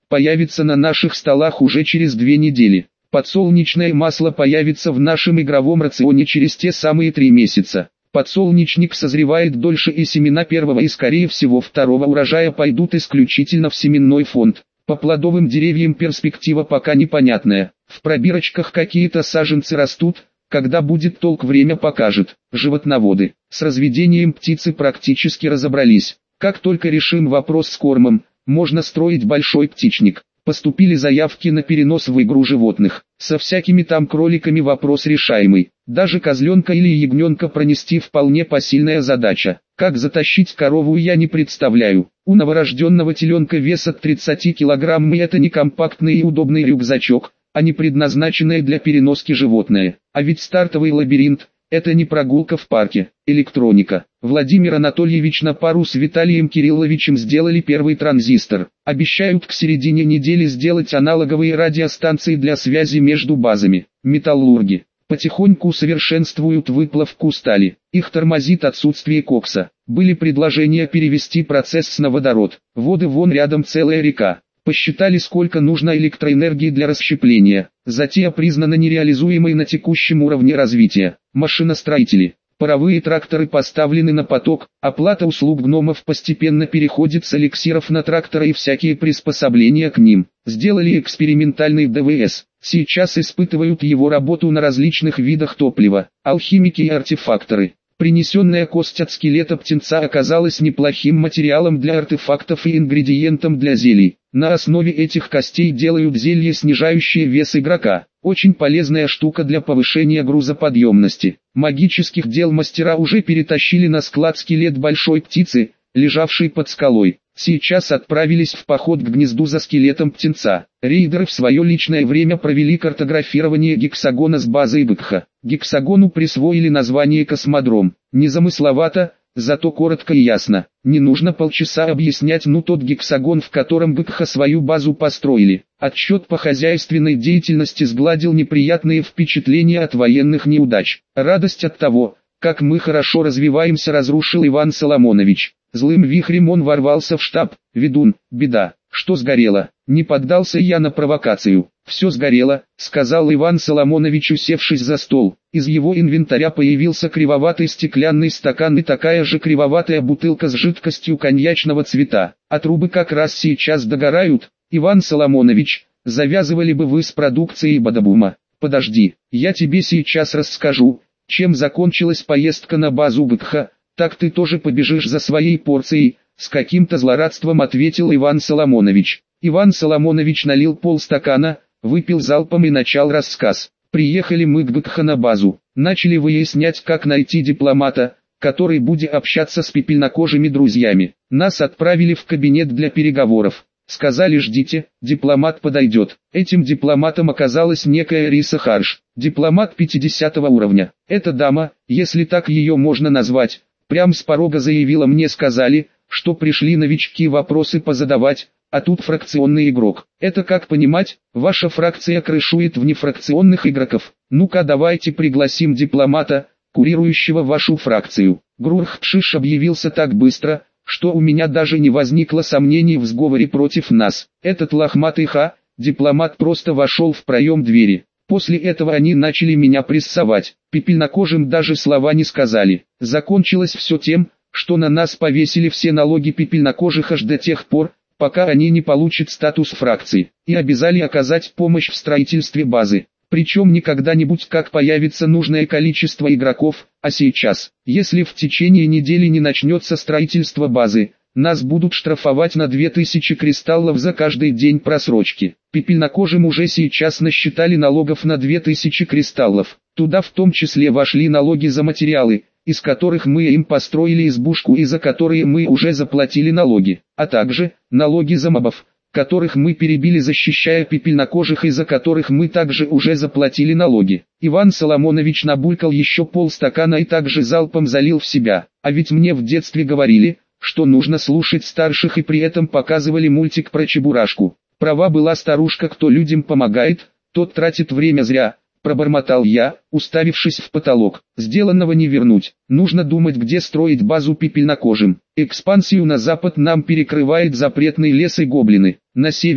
появится на наших столах уже через 2 недели. Подсолнечное масло появится в нашем игровом рационе через те самые 3 месяца. Подсолнечник созревает дольше, и семена первого и скорее всего второго урожая пойдут исключительно в семенной фонд. По плодовым деревьям перспектива пока непонятная. В пробирочках какие-то саженцы растут, когда будет толк, время покажет. Животноводы. С разведением птицы практически разобрались. Как только решим вопрос с кормом, можно строить большой птичник. Поступили заявки на перенос в игру животных. Со всякими там кроликами вопрос решаемый. Даже козленка или ягненка пронести вполне посильная задача. Как затащить корову, я не представляю. У новорожденного теленка вес от 30 килограмм, и это не компактный и удобный рюкзачок, а не предназначенное для переноски животное. А ведь стартовый лабиринт – это не прогулка в парке. Электроника. Владимир Анатольевич на пару с Виталием Кирилловичем сделали первый транзистор. Обещают к середине недели сделать аналоговые радиостанции для связи между базами. Металлурги потихоньку усовершенствуют выплавку стали. Их тормозит отсутствие кокса. Были предложения перевести процесс на водород. Воды вон рядом целая река. Посчитали, сколько нужно электроэнергии для расщепления. Затея признана нереализуемой на текущем уровне развития. Машиностроители. Паровые тракторы поставлены на поток, оплата услуг гномов постепенно переходит с эликсиров на тракторы и всякие приспособления к ним. Сделали экспериментальный ДВС. Сейчас испытывают его работу на различных видах топлива. Алхимики и артефакторы. Принесенная кость от скелета птенца оказалась неплохим материалом для артефактов и ингредиентом для зелий. На основе этих костей делают зелье, снижающее вес игрока. Очень полезная штука для повышения грузоподъемности. Магических дел мастера уже перетащили на склад скелет большой птицы, лежавшей под скалой. Сейчас отправились в поход к гнезду за скелетом птенца. Рейдеры в свое личное время провели картографирование гексагона с базой Быкха. Гексагону присвоили название «Космодром». Незамысловато, зато коротко и ясно. Не нужно полчаса объяснять, тот гексагон, в котором Быкха свою базу построили. Отчет по хозяйственной деятельности сгладил неприятные впечатления от военных неудач. Радость от того, как мы хорошо развиваемся, разрушил Иван Соломонович. Злым вихрем он ворвался в штаб. «Ведун, беда, что сгорело?» Не поддался я на провокацию. «Все сгорело», — сказал Иван Соломонович, усевшись за стол. Из его инвентаря появился кривоватый стеклянный стакан и такая же кривоватая бутылка с жидкостью коньячного цвета. А трубы как раз сейчас догорают. Иван Соломонович, завязывали бы вы с продукцией Бадабума. Подожди, я тебе сейчас расскажу, чем закончилась поездка на базу Быкха. Так ты тоже побежишь за своей порцией, с каким-то злорадством ответил Иван Соломонович. Иван Соломонович налил полстакана, выпил залпом и начал рассказ. Приехали мы к Быкха на базу, начали выяснять, как найти дипломата, который будет общаться с пепельнокожими друзьями. Нас отправили в кабинет для переговоров. Сказали: ждите, дипломат подойдет. Этим дипломатом оказалась некая Риса Харш, дипломат 50 уровня. Эта дама, если так ее можно назвать, прям с порога заявила: мне сказали, что пришли новички вопросы позадавать, а тут фракционный игрок. Это как понимать? Ваша фракция крышует внефракционных игроков. Ну-ка давайте пригласим дипломата, курирующего вашу фракцию. Грурхпшиш объявился так быстро, что у меня даже не возникло сомнений в сговоре против нас. Этот лохматый дипломат просто вошел в проем двери. После этого они начали меня прессовать. Пепельнокожим даже слова не сказали. Закончилось все тем, что на нас повесили все налоги пепельнокожих аж до тех пор, пока они не получат статус фракции, и обязали оказать помощь в строительстве базы. Причем не когда-нибудь, как появится нужное количество игроков, а сейчас. Если в течение недели не начнется строительство базы, нас будут штрафовать на 2000 кристаллов за каждый день просрочки. Пепельнокожим уже сейчас насчитали налогов на 2000 кристаллов. Туда в том числе вошли налоги за материалы, из которых мы им построили избушку и за которые мы уже заплатили налоги, а также налоги за мобов, которых мы перебили, защищая пепельнокожих, и за которых мы также уже заплатили налоги. Иван Соломонович набулькал еще полстакана и также залпом залил в себя. А ведь мне в детстве говорили, что нужно слушать старших, и при этом показывали мультик про Чебурашку. Права была старушка: кто людям помогает, тот тратит время зря. Пробормотал я, уставившись в потолок. Сделанного не вернуть. Нужно думать, где строить базу пепельнокожим. Экспансию на запад нам перекрывает запретный лес и гоблины. На севере,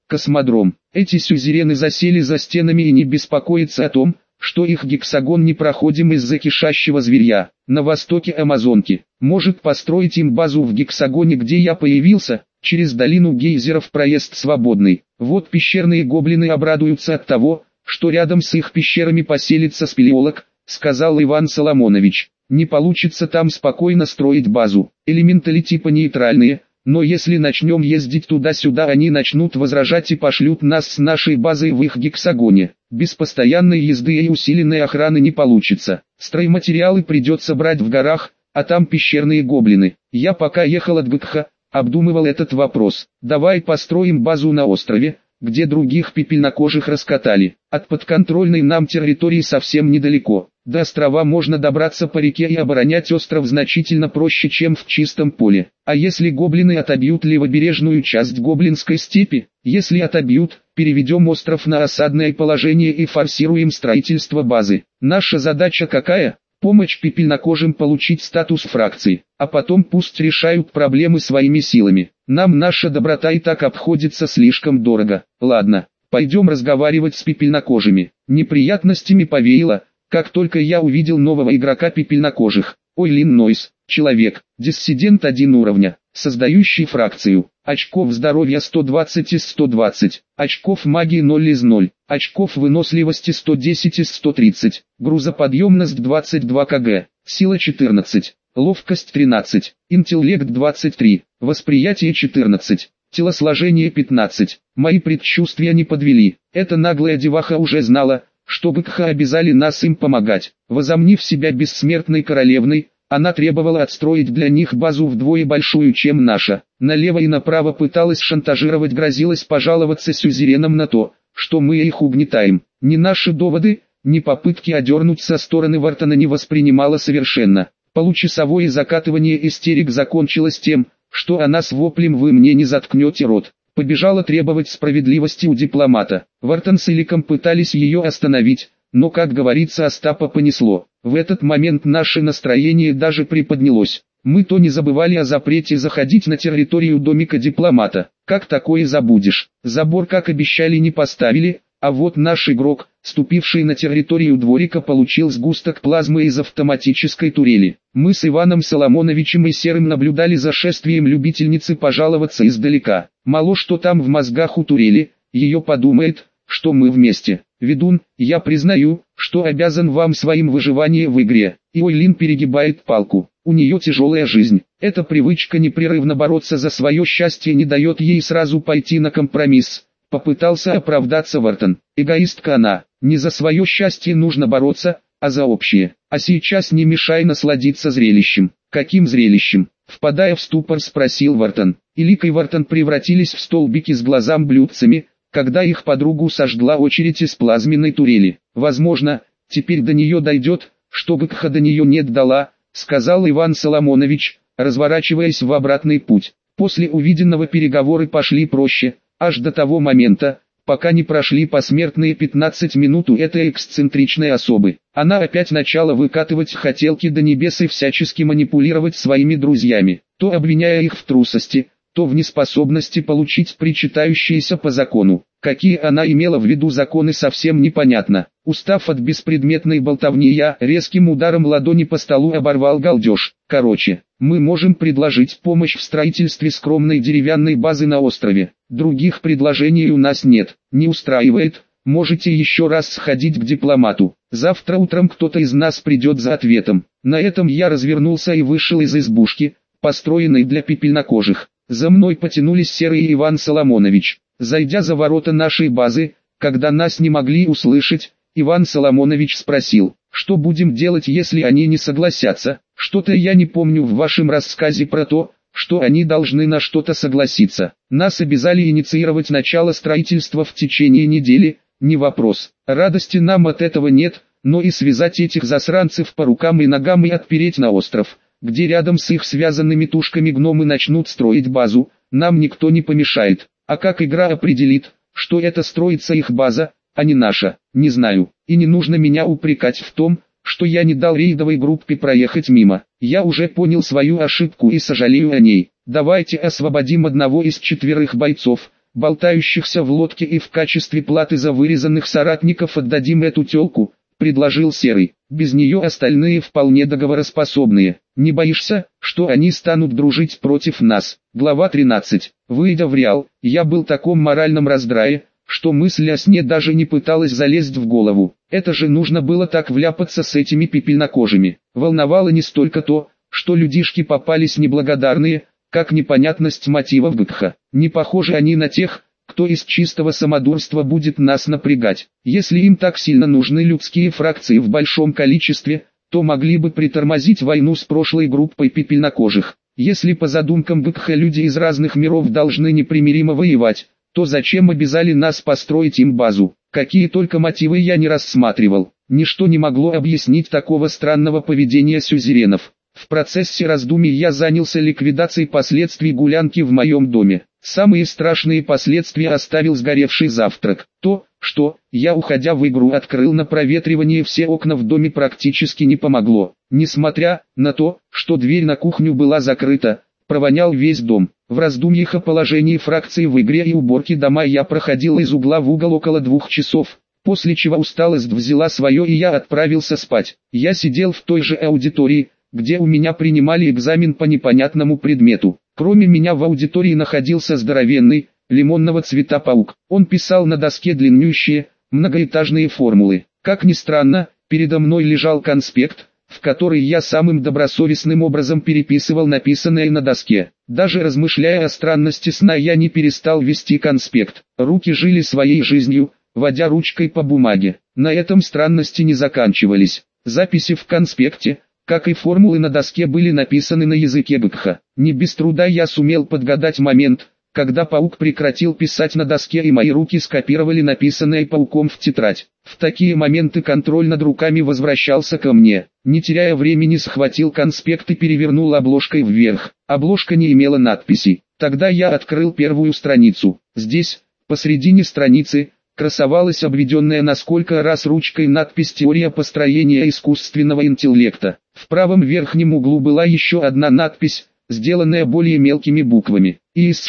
Космодром. Эти сюзерены засели за стенами и не беспокоятся о том, что их гексагон непроходим из-за кишащего зверья. На востоке Амазонки. Может построить им базу в гексагоне, где я появился, через долину гейзеров проезд свободный. Вот пещерные гоблины обрадуются от того, что рядом с их пещерами поселится спелеолог, сказал Иван Соломонович. Не получится там спокойно строить базу. Элементали типа нейтральные, но если начнем ездить туда-сюда, они начнут возражать и пошлют нас с нашей базой в их гексагоне. Без постоянной езды и усиленной охраны не получится. Стройматериалы придется брать в горах, а там пещерные гоблины. Я пока ехал от Гкха, обдумывал этот вопрос. Давай построим базу на острове, где других пепельнокожих раскатали. От подконтрольной нам территории совсем недалеко. До острова можно добраться по реке и оборонять остров значительно проще, чем в чистом поле. А если гоблины отобьют левобережную часть Гоблинской степи? Если отобьют, переведем остров на осадное положение и форсируем строительство базы. Наша задача какая? Помочь пепельнокожим получить статус фракции, а потом пусть решают проблемы своими силами. Нам наша доброта и так обходится слишком дорого. Ладно, пойдем разговаривать с пепельнокожими. Неприятностями повеяло, как только я увидел нового игрока пепельнокожих. Ойлин Нойс, человек, диссидент 1 уровня, создающий фракцию. Очков здоровья 120 из 120, очков магии 0 из 0, очков выносливости 110 из 130, грузоподъемность 22 кг, сила 14, ловкость 13, интеллект 23, восприятие 14, телосложение 15. Мои предчувствия не подвели. Эта наглая деваха уже знала, что Гкха обязали нас им помогать. Возомнив себя бессмертной королевной, она требовала отстроить для них базу вдвое большую, чем наша. Налево и направо пыталась шантажировать, грозилась пожаловаться сюзеренам на то, что мы их угнетаем. Ни наши доводы, ни попытки одернуть со стороны Вартона не воспринимала совершенно. Получасовое закатывание истерик закончилось тем, что она с воплем «Вы мне не заткнете рот!» побежала требовать справедливости у дипломата. Вартон с Иликом пытались ее остановить, но, как говорится, Остапа понесло. В этот момент наше настроение даже приподнялось. Мы то не забывали о запрете заходить на территорию домика дипломата. Как такое забудешь? Забор, как обещали, не поставили, а вот наш игрок, ступивший на территорию дворика, получил сгусток плазмы из автоматической турели. Мы с Иваном Соломоновичем и Серым наблюдали за шествием любительницы пожаловаться издалека. Мало что там в мозгах у турели, ее подумает, что мы вместе. Ведун, я признаю, что обязан вам своим выживанием в игре. И Ойлин перегибает палку. У нее тяжелая жизнь. Эта привычка непрерывно бороться за свое счастье не дает ей сразу пойти на компромисс. Попытался оправдаться Вартон. Эгоистка она. Не за свое счастье нужно бороться, а за общее. А сейчас не мешай насладиться зрелищем. Каким зрелищем? Впадая в ступор, спросил Вартон. Илик и Вартон превратились в столбики с глазами-блюдцами, когда их подругу сожгла очередь из плазменной турели. Возможно, теперь до нее дойдет, что Гкха до нее нет дала, сказал Иван Соломонович, разворачиваясь в обратный путь. После увиденного переговоры пошли проще, аж до того момента, пока не прошли посмертные 15 минут у этой эксцентричной особы. Она опять начала выкатывать хотелки до небес и всячески манипулировать своими друзьями, то обвиняя их в трусости, то в неспособности получить причитающиеся по закону. Какие она имела в виду законы, совсем непонятно. Устав от беспредметной болтовни, я резким ударом ладони по столу оборвал галдеж. Короче, мы можем предложить помощь в строительстве скромной деревянной базы на острове. Других предложений у нас нет. Не устраивает? Можете еще раз сходить к дипломату. Завтра утром кто-то из нас придет за ответом. На этом я развернулся и вышел из избушки, построенной для пепельнокожих. За мной потянулись Серый и Иван Соломонович. Зайдя за ворота нашей базы, когда нас не могли услышать, Иван Соломонович спросил, что будем делать, если они не согласятся. Что-то я не помню в вашем рассказе про то, что они должны на что-то согласиться. Нас обязали инициировать начало строительства в течение недели, не вопрос. Радости нам от этого нет, но и связать этих засранцев по рукам и ногам и отпереть на остров, где рядом с их связанными тушками гномы начнут строить базу, нам никто не помешает. А как игра определит, что это строится их база, а не наша, не знаю. И не нужно меня упрекать в том, что я не дал рейдовой группе проехать мимо. Я уже понял свою ошибку и сожалею о ней. Давайте освободим одного из 4 бойцов, болтающихся в лодке, и в качестве платы за вырезанных соратников отдадим эту тёлку», — предложил Серый. «Без нее остальные вполне договороспособные. Не боишься, что они станут дружить против нас?» Глава 13. Выйдя в Реал, я был в таком моральном раздрае, что мысль о сне даже не пыталась залезть в голову. Это же нужно было так вляпаться с этими пепельнокожими. Волновало не столько то, что людишки попались неблагодарные, как непонятность мотивов Быкха. Не похожи они на тех, кто из чистого самодурства будет нас напрягать. Если им так сильно нужны людские фракции в большом количестве, то могли бы притормозить войну с прошлой группой пепельнокожих. Если по задумкам Быкха люди из разных миров должны непримиримо воевать, то зачем обязали нас построить им базу? Какие только мотивы я не рассматривал. Ничто не могло объяснить такого странного поведения сюзеренов. В процессе раздумий я занялся ликвидацией последствий гулянки в моем доме. Самые страшные последствия оставил сгоревший завтрак. То, что я, уходя в игру, открыл на проветривание все окна в доме, практически не помогло. Несмотря на то, что дверь на кухню была закрыта, провонял весь дом. В раздумьях о положении фракции в игре и уборке дома я проходил из угла в угол около 2 часов, после чего усталость взяла свое и я отправился спать. Я сидел в той же аудитории, где у меня принимали экзамен по непонятному предмету. Кроме меня в аудитории находился здоровенный, лимонного цвета паук. Он писал на доске длиннющие, многоэтажные формулы. Как ни странно, передо мной лежал конспект, в который я самым добросовестным образом переписывал написанное на доске. Даже размышляя о странности сна, я не перестал вести конспект. Руки жили своей жизнью, водя ручкой по бумаге. На этом странности не заканчивались. Записи в конспекте, как и формулы на доске, были написаны на языке Быкха. Не без труда я сумел подгадать момент, когда паук прекратил писать на доске, и мои руки скопировали написанное пауком в тетрадь. В такие моменты контроль над руками возвращался ко мне. Не теряя времени, схватил конспект и перевернул обложкой вверх. Обложка не имела надписей. Тогда я открыл первую страницу. Здесь, посредине страницы, красовалась обведенная на сколько раз ручкой надпись «Теория построения искусственного интеллекта». В правом верхнем углу была еще одна надпись, сделанная более мелкими буквами. ИС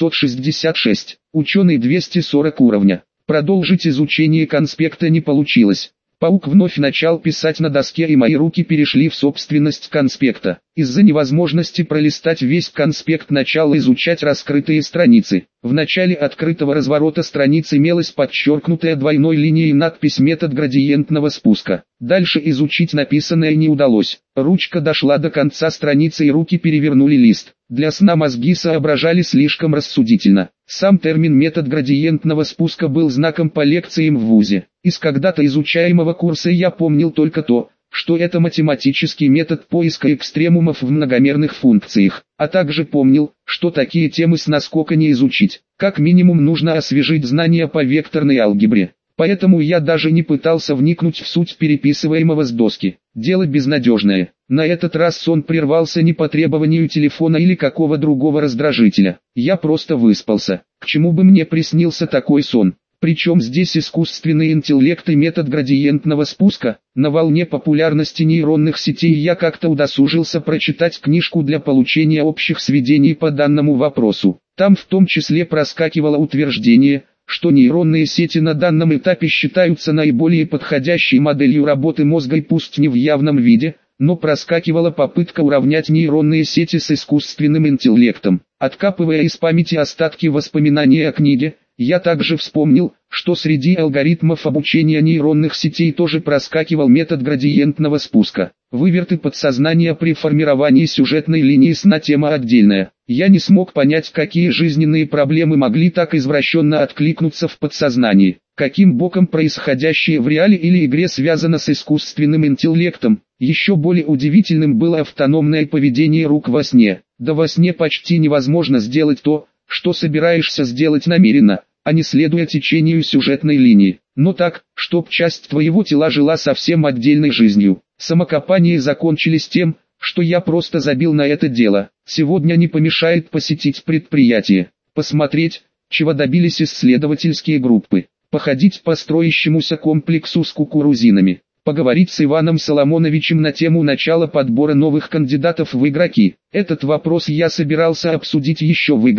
666. Ученый 240 уровня. Продолжить изучение конспекта не получилось. Паук вновь начал писать на доске, и мои руки перешли в собственность конспекта. Из-за невозможности пролистать весь конспект начал изучать раскрытые страницы. В начале открытого разворота страниц имелась подчеркнутая двойной линией надпись «Метод градиентного спуска». Дальше изучить написанное не удалось. Ручка дошла до конца страницы, и руки перевернули лист. Для сна мозги соображали слишком рассудительно. Сам термин «метод градиентного спуска» был знаком по лекциям в вузе. Из когда-то изучаемого курса я помнил только то, что это математический метод поиска экстремумов в многомерных функциях, а также помнил, что такие темы с наскока не изучить. Как минимум нужно освежить знания по векторной алгебре. Поэтому я даже не пытался вникнуть в суть переписываемого с доски. Дело безнадежное. На этот раз сон прервался не по требованию телефона или какого другого раздражителя. Я просто выспался. К чему бы мне приснился такой сон? Причем здесь искусственный интеллект и метод градиентного спуска? На волне популярности нейронных сетей я как-то удосужился прочитать книжку для получения общих сведений по данному вопросу. Там в том числе проскакивало утверждение, что нейронные сети на данном этапе считаются наиболее подходящей моделью работы мозга, и пусть не в явном виде, но проскакивала попытка уравнять нейронные сети с искусственным интеллектом. Откапывая из памяти остатки воспоминаний о книге, я также вспомнил, что среди алгоритмов обучения нейронных сетей тоже проскакивал метод градиентного спуска. Выверты подсознания при формировании сюжетной линии сна — тема отдельная. Я не смог понять, какие жизненные проблемы могли так извращенно откликнуться в подсознании. Каким боком происходящее в реале или игре связано с искусственным интеллектом. Еще более удивительным было автономное поведение рук во сне. Да во сне почти невозможно сделать то, что собираешься сделать намеренно, а не следуя течению сюжетной линии. Но так, чтоб часть твоего тела жила совсем отдельной жизнью. Самокопания закончились тем, что я просто забил на это дело. Сегодня не помешает посетить предприятие, посмотреть, чего добились исследовательские группы, походить по строящемуся комплексу с кукурузинами, поговорить с Иваном Соломоновичем на тему начала подбора новых кандидатов в игроки. Этот вопрос я собирался обсудить еще в игре,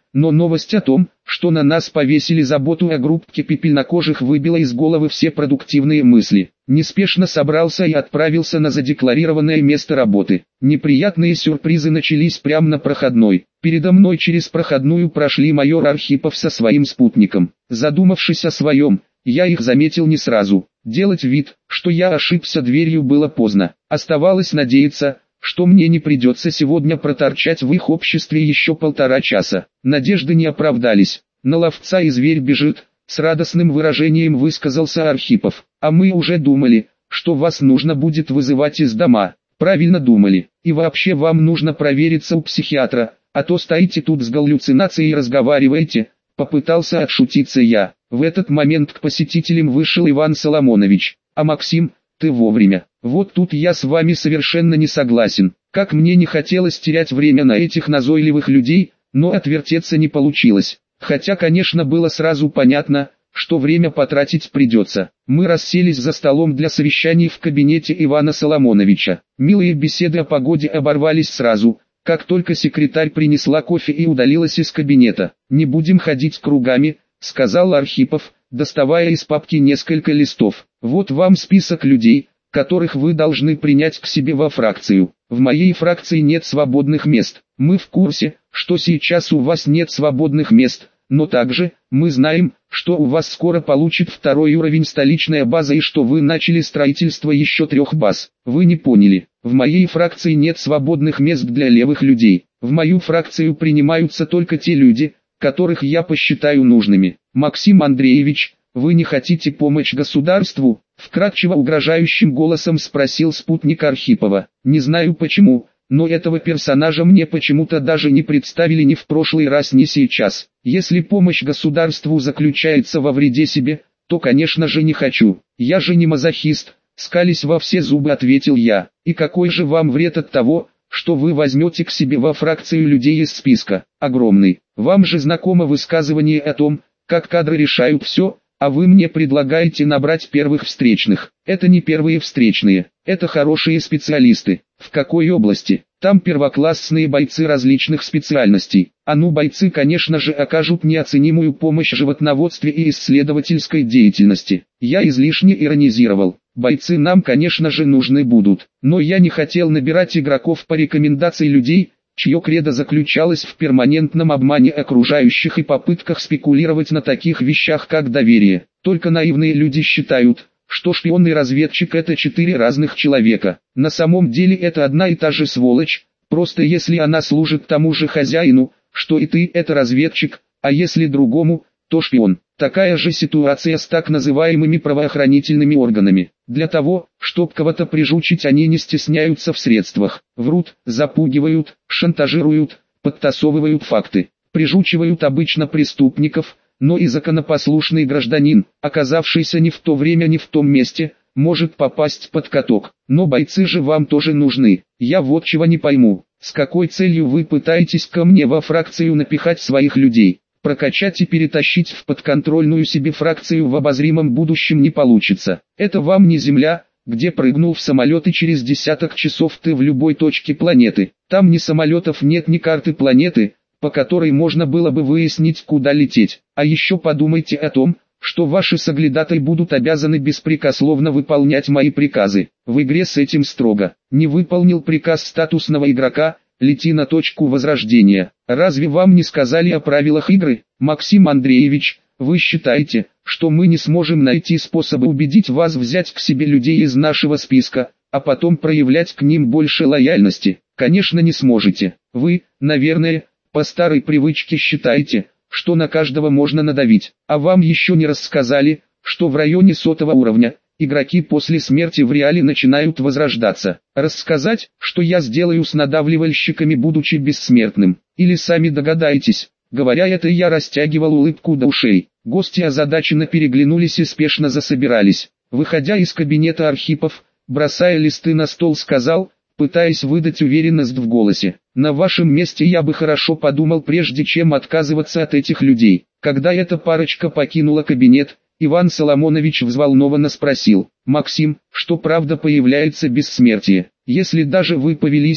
но новость о том, что на нас повесили заботу о группке пепельнокожих, выбила из головы все продуктивные мысли. Неспешно собрался и отправился на задекларированное место работы. Неприятные сюрпризы начались прямо на проходной. Передо мной через проходную прошли майор Архипов со своим спутником. Задумавшись о своем, я их заметил не сразу. Делать вид, что я ошибся дверью, было поздно. Оставалось надеяться, что мне не придется сегодня проторчать в их обществе еще 1,5 часа. Надежды не оправдались. На ловца и зверь бежит, с радостным выражением высказался Архипов. А мы уже думали, что вас нужно будет вызывать из дома. Правильно думали. И вообще вам нужно провериться у психиатра, а то стоите тут с галлюцинацией и разговариваете. Попытался отшутиться я. В этот момент к посетителям вышел Иван Соломонович. А Максим, ты вовремя. Вот тут я с вами совершенно не согласен. Как мне не хотелось терять время на этих назойливых людей, но отвертеться не получилось. Хотя, конечно, было сразу понятно, что время потратить придется. Мы расселись за столом для совещаний в кабинете Ивана Соломоновича. Милые беседы о погоде оборвались сразу, как только секретарь принесла кофе и удалилась из кабинета. «Не будем ходить кругами», — сказал Архипов, доставая из папки несколько листов. «Вот вам список людей, которых вы должны принять к себе во фракцию. В моей фракции нет свободных мест. Мы в курсе, что сейчас у вас нет свободных мест, но также, мы знаем, что у вас скоро получит 2-й уровень столичная база и что вы начали строительство еще 3 баз. Вы не поняли, в моей фракции нет свободных мест для левых людей. В мою фракцию принимаются только те люди, которых я посчитаю нужными. Максим Андреевич, вы не хотите помочь государству?» Вкратчиво угрожающим голосом спросил спутник Архипова. «Не знаю почему, но этого персонажа мне почему-то даже не представили ни в прошлый раз, ни сейчас. Если помощь государству заключается во вреде себе, то конечно же не хочу. Я же не мазохист», скалясь во все зубы ответил я. «И какой же вам вред от того, что вы возьмете к себе во фракцию людей из списка? Огромный. Вам же знакомо высказывание о том, как кадры решают все, а вы мне предлагаете набрать первых встречных. Это не первые встречные, это хорошие специалисты. В какой области? Там первоклассные бойцы различных специальностей. А ну, бойцы, конечно же, окажут неоценимую помощь в животноводстве и исследовательской деятельности. Я излишне иронизировал. Бойцы нам, конечно же, нужны будут. Но я не хотел набирать игроков по рекомендации людей, чье кредо заключалось в перманентном обмане окружающих и попытках спекулировать на таких вещах, как доверие. Только наивные люди считают, что шпион и разведчик — это 4 разных человека. На самом деле это одна и та же сволочь, просто если она служит тому же хозяину, что и ты, это разведчик, а если другому, то шпион. Такая же ситуация с так называемыми правоохранительными органами. Для того, чтобы кого-то прижучить, они не стесняются в средствах. Врут, запугивают, шантажируют, подтасовывают факты. Прижучивают обычно преступников, но и законопослушный гражданин, оказавшийся не в то время, не в том месте, может попасть под каток. Но бойцы же вам тоже нужны. Я вот чего не пойму, с какой целью вы пытаетесь ко мне во фракцию напихать своих людей? Прокачать и перетащить в подконтрольную себе фракцию в обозримом будущем не получится. Это вам не Земля, где прыгнул в самолет и через десяток часов ты в любой точке планеты. Там ни самолетов нет, ни карты планеты, по которой можно было бы выяснить, куда лететь. А еще подумайте о том, что ваши соглядатые будут обязаны беспрекословно выполнять мои приказы. В игре с этим строго. Не выполнил приказ статусного игрока — лети на точку возрождения. Разве вам не сказали о правилах игры? Максим Андреевич, вы считаете, что мы не сможем найти способы убедить вас взять к себе людей из нашего списка, а потом проявлять к ним больше лояльности? Конечно, не сможете. Вы, наверное, по старой привычке считаете, что на каждого можно надавить. А вам еще не рассказали, что в районе 100-го уровня игроки после смерти в реале начинают возрождаться. Рассказать, что я сделаю с надавливальщиками, будучи бессмертным? Или сами догадаетесь? Говоря это, я растягивал улыбку до ушей. Гости озадаченно переглянулись и спешно засобирались. Выходя из кабинета, Архипов, бросая листы на стол, сказал, пытаясь выдать уверенность в голосе: «На вашем месте я бы хорошо подумал, прежде чем отказываться от этих людей». Когда эта парочка покинула кабинет, Иван Соломонович взволнованно спросил: «Максим, что правда появляется бессмертие? Если даже вы повелись,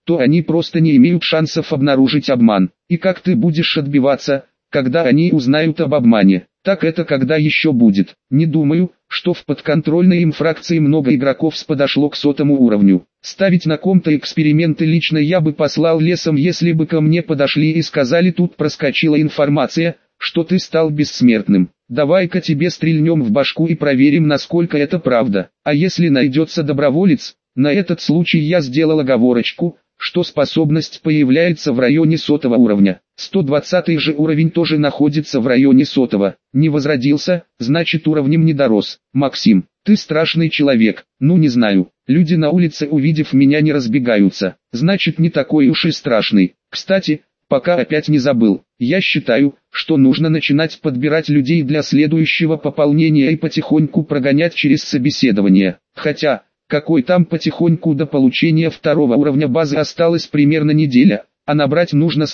то они просто не имеют шансов обнаружить обман. И как ты будешь отбиваться, когда они узнают об обмане? Так это когда еще будет? Не думаю, что в подконтрольной им фракции много игроков подошло к 100 уровню. Ставить на ком-то эксперименты лично я бы послал лесом, если бы ко мне подошли и сказали: тут проскочила информация, что ты стал бессмертным. Давай-ка тебе стрельнем в башку и проверим, насколько это правда. А если найдется доброволец, на этот случай я сделал оговорочку, что способность появляется в районе 100 уровня. 120 же уровень тоже находится в районе 100. Не возродился, значит уровнем не дорос. Максим, ты страшный человек. Ну не знаю, люди на улице, увидев меня, не разбегаются. Значит, не такой уж и страшный. Кстати, пока опять не забыл, я считаю, что нужно начинать подбирать людей для следующего пополнения и потихоньку прогонять через собеседование. Хотя, какой там потихоньку, до получения 2 уровня базы осталась примерно неделя, а набрать нужно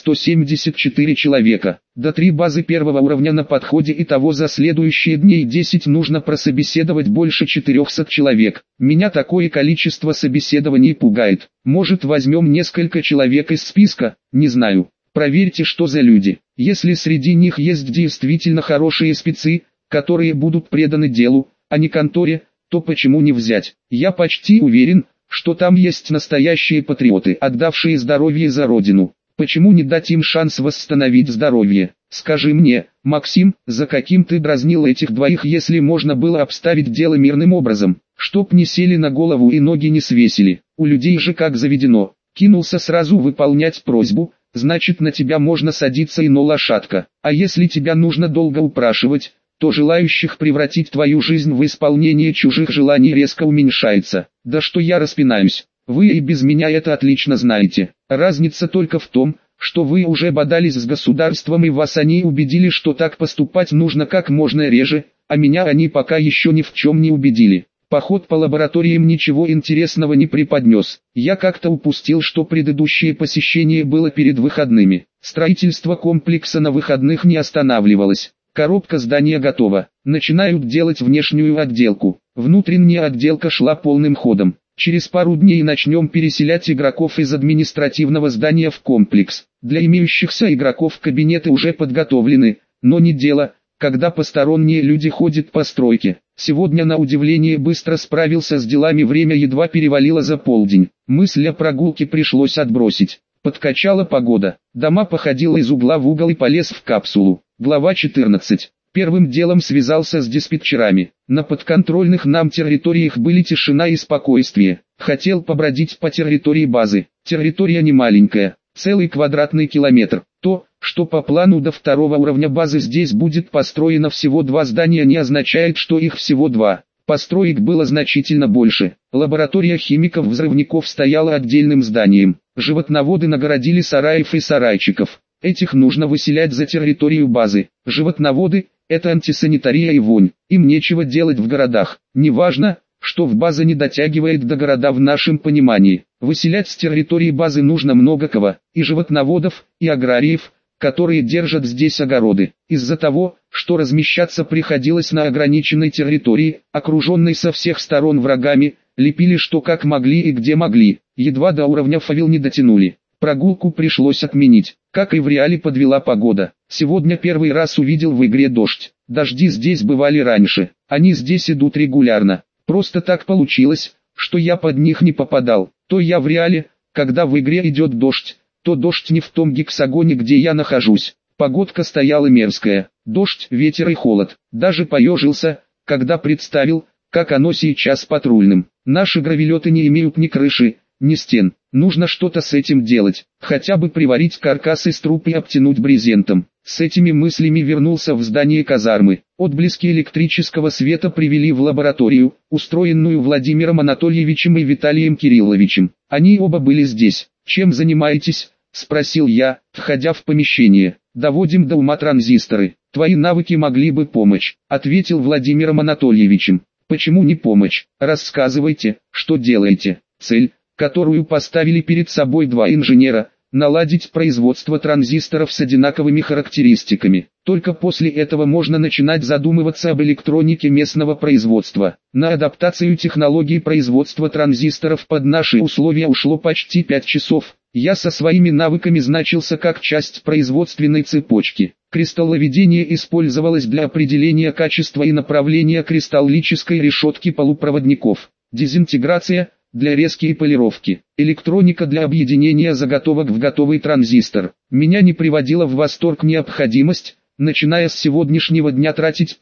174 человека. До 3 базы 1 уровня на подходе, и того за следующие дней 10 нужно прособеседовать больше 400 человек. Меня такое количество собеседований пугает. Может, возьмем несколько человек из списка, не знаю. Проверьте, что за люди. Если среди них есть действительно хорошие спецы, которые будут преданы делу, а не конторе, то почему не взять? Я почти уверен, что там есть настоящие патриоты, отдавшие здоровье за родину. Почему не дать им шанс восстановить здоровье? Скажи мне, Максим, за каким ты дразнил этих двоих, если можно было обставить дело мирным образом, чтоб не сели на голову и ноги не свесили? У людей же как заведено, кинулся сразу выполнять просьбу, значит, на тебя можно садиться, ино лошадка. А если тебя нужно долго упрашивать, то желающих превратить твою жизнь в исполнение чужих желаний резко уменьшается. Да что я распинаюсь, вы и без меня это отлично знаете. Разница только в том, что вы уже бодались с государством и вас они убедили, что так поступать нужно как можно реже, а меня они пока еще ни в чем не убедили. Поход по лабораториям ничего интересного не преподнес. Я как-то упустил, что предыдущее посещение было перед выходными. Строительство комплекса на выходных не останавливалось. Коробка здания готова. Начинают делать внешнюю отделку. Внутренняя отделка шла полным ходом. Через пару дней начнем переселять игроков из административного здания в комплекс. Для имеющихся игроков кабинеты уже подготовлены, но не дело, когда посторонние люди ходят по стройке. Сегодня на удивление быстро справился с делами, время едва перевалило за полдень. Мысль о прогулке пришлось отбросить. Подкачала погода. Дома походила из угла в угол и полез в капсулу. Глава 14. Первым делом связался с диспетчерами. На подконтрольных нам территориях были тишина и спокойствие. Хотел побродить по территории базы. Территория не маленькая, целый квадратный километр. То, что по плану до 2 уровня базы здесь будет построено всего 2 здания, не означает, что их всего 2. Построек было значительно больше. Лаборатория химиков-взрывников стояла отдельным зданием. Животноводы нагородили сараев и сарайчиков. Этих нужно выселять за территорию базы. Животноводы – это антисанитария и вонь. Им нечего делать в городах. Неважно, что в база не дотягивает до города в нашем понимании. Выселять с территории базы нужно много кого. И животноводов, и аграриев, которые держат здесь огороды. Из-за того, что размещаться приходилось на ограниченной территории, окруженной со всех сторон врагами, лепили что как могли и где могли. Едва до уровня фавил не дотянули. Прогулку пришлось отменить. Как и в реале, подвела погода. Сегодня первый раз увидел в игре дождь. Дожди здесь бывали раньше. Они здесь идут регулярно. Просто так получилось, что я под них не попадал. То я в реале, когда в игре идет дождь, то дождь не в том гексагоне, где я нахожусь. Погодка стояла мерзкая. Дождь, ветер и холод. Даже поежился, когда представил, как оно сейчас патрульным. Наши гравелеты не имеют ни крыши, ни стен. Нужно что-то с этим делать, хотя бы приварить каркас из труб и обтянуть брезентом. С этими мыслями вернулся в здание казармы. Отблески электрического света привели в лабораторию, устроенную Владимиром Анатольевичем и Виталием Кирилловичем. Они оба были здесь. «Чем занимаетесь?» – спросил я, входя в помещение. «Доводим до ума транзисторы. Твои навыки могли бы помочь», – ответил Владимиром Анатольевичем. «Почему не помочь? Рассказывайте, что делаете». Цель, которую поставили перед собой 2 инженера, наладить производство транзисторов с одинаковыми характеристиками. Только после этого можно начинать задумываться об электронике местного производства. На адаптацию технологий производства транзисторов под наши условия ушло почти 5 часов. Я со своими навыками значился как часть производственной цепочки. Кристалловедение использовалось для определения качества и направления кристаллической решетки полупроводников. Дезинтеграция – для резки и полировки. Электроника для объединения заготовок в готовый транзистор. Меня не приводила в восторг необходимость, начиная с сегодняшнего дня, тратить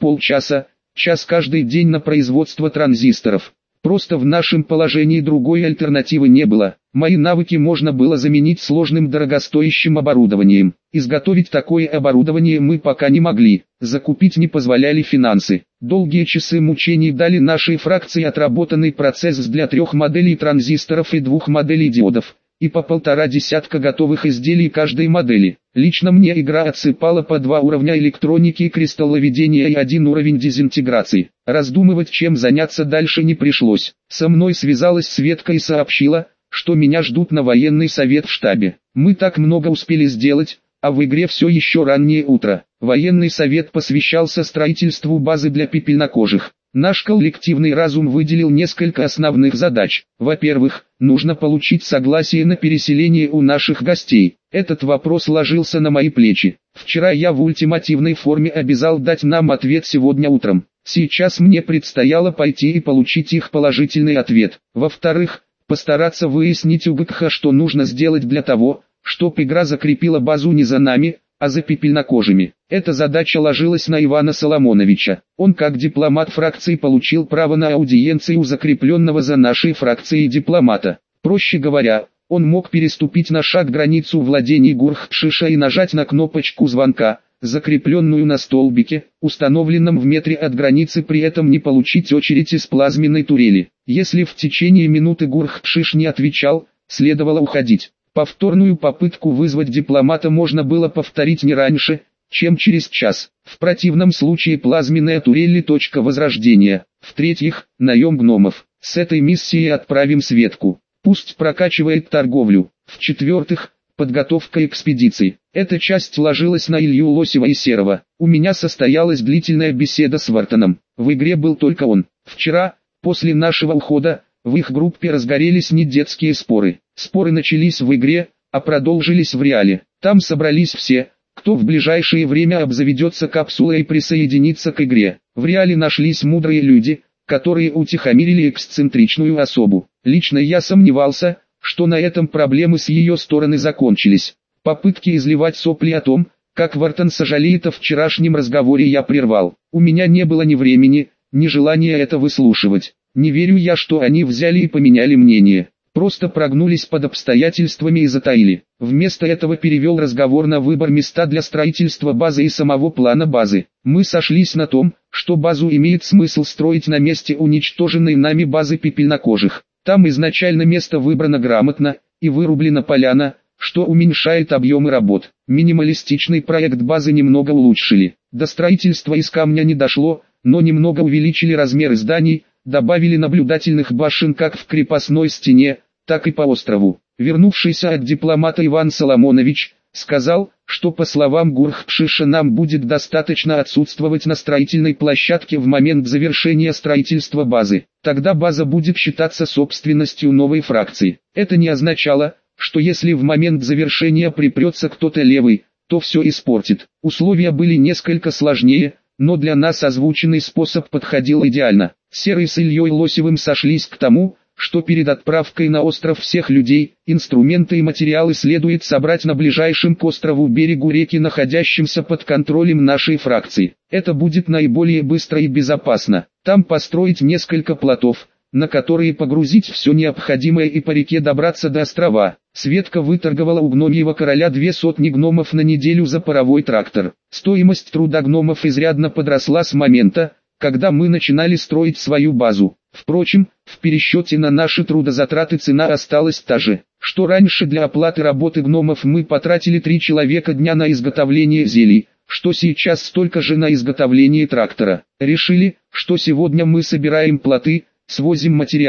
час каждый день на производство транзисторов. Просто в нашем положении другой альтернативы не было. Мои навыки можно было заменить сложным дорогостоящим оборудованием. Изготовить такое оборудование мы пока не могли. Закупить не позволяли финансы. Долгие часы мучений дали нашей фракции отработанный процесс для 3 моделей транзисторов и 2 моделей диодов, и по 1,5 десятка готовых изделий каждой модели. Лично мне игра отсыпала по 2 уровня электроники и кристалловедения и 1 уровень дезинтеграции. Раздумывать, чем заняться дальше, не пришлось. Со мной связалась Светка и сообщила, что меня ждут на военный совет в штабе. Мы так много успели сделать, а в игре все еще раннее утро. Военный совет посвящался строительству базы для пепельнокожих. Наш коллективный разум выделил несколько основных задач. Во-первых, нужно получить согласие на переселение у наших гостей. Этот вопрос ложился на мои плечи. Вчера я в ультимативной форме обязал дать нам ответ сегодня утром. Сейчас мне предстояло пойти и получить их положительный ответ. Во-вторых, постараться выяснить у ГКХ, что нужно сделать для того, чтобы игра закрепила базу не за нами, а за пепельнокожими. Эта задача ложилась на Ивана Соломоновича. Он как дипломат фракции получил право на аудиенцию у закрепленного за нашей фракцией дипломата. Проще говоря, он мог переступить на шаг границу владений Гурх-Пшиша и нажать на кнопочку звонка, закрепленную на столбике, установленном в метре от границы, при этом не получить очередь из плазменной турели. Если в течение минуты Гурх-Пшиш не отвечал, следовало уходить. Повторную попытку вызвать дипломата можно было повторить не раньше, чем через час. В противном случае плазменная турель – точка возрождения. В-третьих, наем гномов. С этой миссией отправим Светку. Пусть прокачивает торговлю. В-четвертых, подготовка экспедиций. Эта часть ложилась на Илью Лосева и Серова. У меня состоялась длительная беседа с Вартоном. В игре был только он. Вчера, после нашего ухода, в их группе разгорелись не детские споры. Споры начались в игре, а продолжились в реале. Там собрались все, кто в ближайшее время обзаведется капсулой и присоединится к игре. В реале нашлись мудрые люди, которые утихомирили эксцентричную особу. Лично я сомневался, что на этом проблемы с ее стороны закончились. Попытки изливать сопли о том, как Вартон сожалеет о вчерашнем разговоре, я прервал. У меня не было ни времени, ни желания это выслушивать. Не верю я, что они взяли и поменяли мнение. Просто прогнулись под обстоятельствами и затаили. Вместо этого перевел разговор на выбор места для строительства базы и самого плана базы. Мы сошлись на том, что базу имеет смысл строить на месте уничтоженной нами базы пепельнокожих. Там изначально место выбрано грамотно, и вырублена поляна, что уменьшает объемы работ. Минималистичный проект базы немного улучшили. До строительства из камня не дошло, но немного увеличили размеры зданий, добавили наблюдательных башен как в крепостной стене, так и по острову. Вернувшийся от дипломата Иван Соломонович сказал, что по словам Гурх-Пшиша нам будет достаточно отсутствовать на строительной площадке в момент завершения строительства базы. Тогда база будет считаться собственностью новой фракции. Это не означало, что если в момент завершения припрется кто-то левый, то все испортит. Условия были несколько сложнее, но для нас озвученный способ подходил идеально. Серый с Ильей Лосевым сошлись к тому, что перед отправкой на остров всех людей, инструменты и материалы следует собрать на ближайшем к острову берегу реки, находящемся под контролем нашей фракции. Это будет наиболее быстро и безопасно. Там построить несколько плотов, на которые погрузить все необходимое и по реке добраться до острова. Светка выторговала у гномьего короля 200 гномов на неделю за паровой трактор. Стоимость труда гномов изрядно подросла с момента, когда мы начинали строить свою базу. Впрочем, в пересчете на наши трудозатраты цена осталась та же, что раньше. Для оплаты работы гномов мы потратили 3 человека дня на изготовление зелий, что сейчас столько же на изготовление трактора. Решили, что сегодня мы собираем плоты, свозим материалы,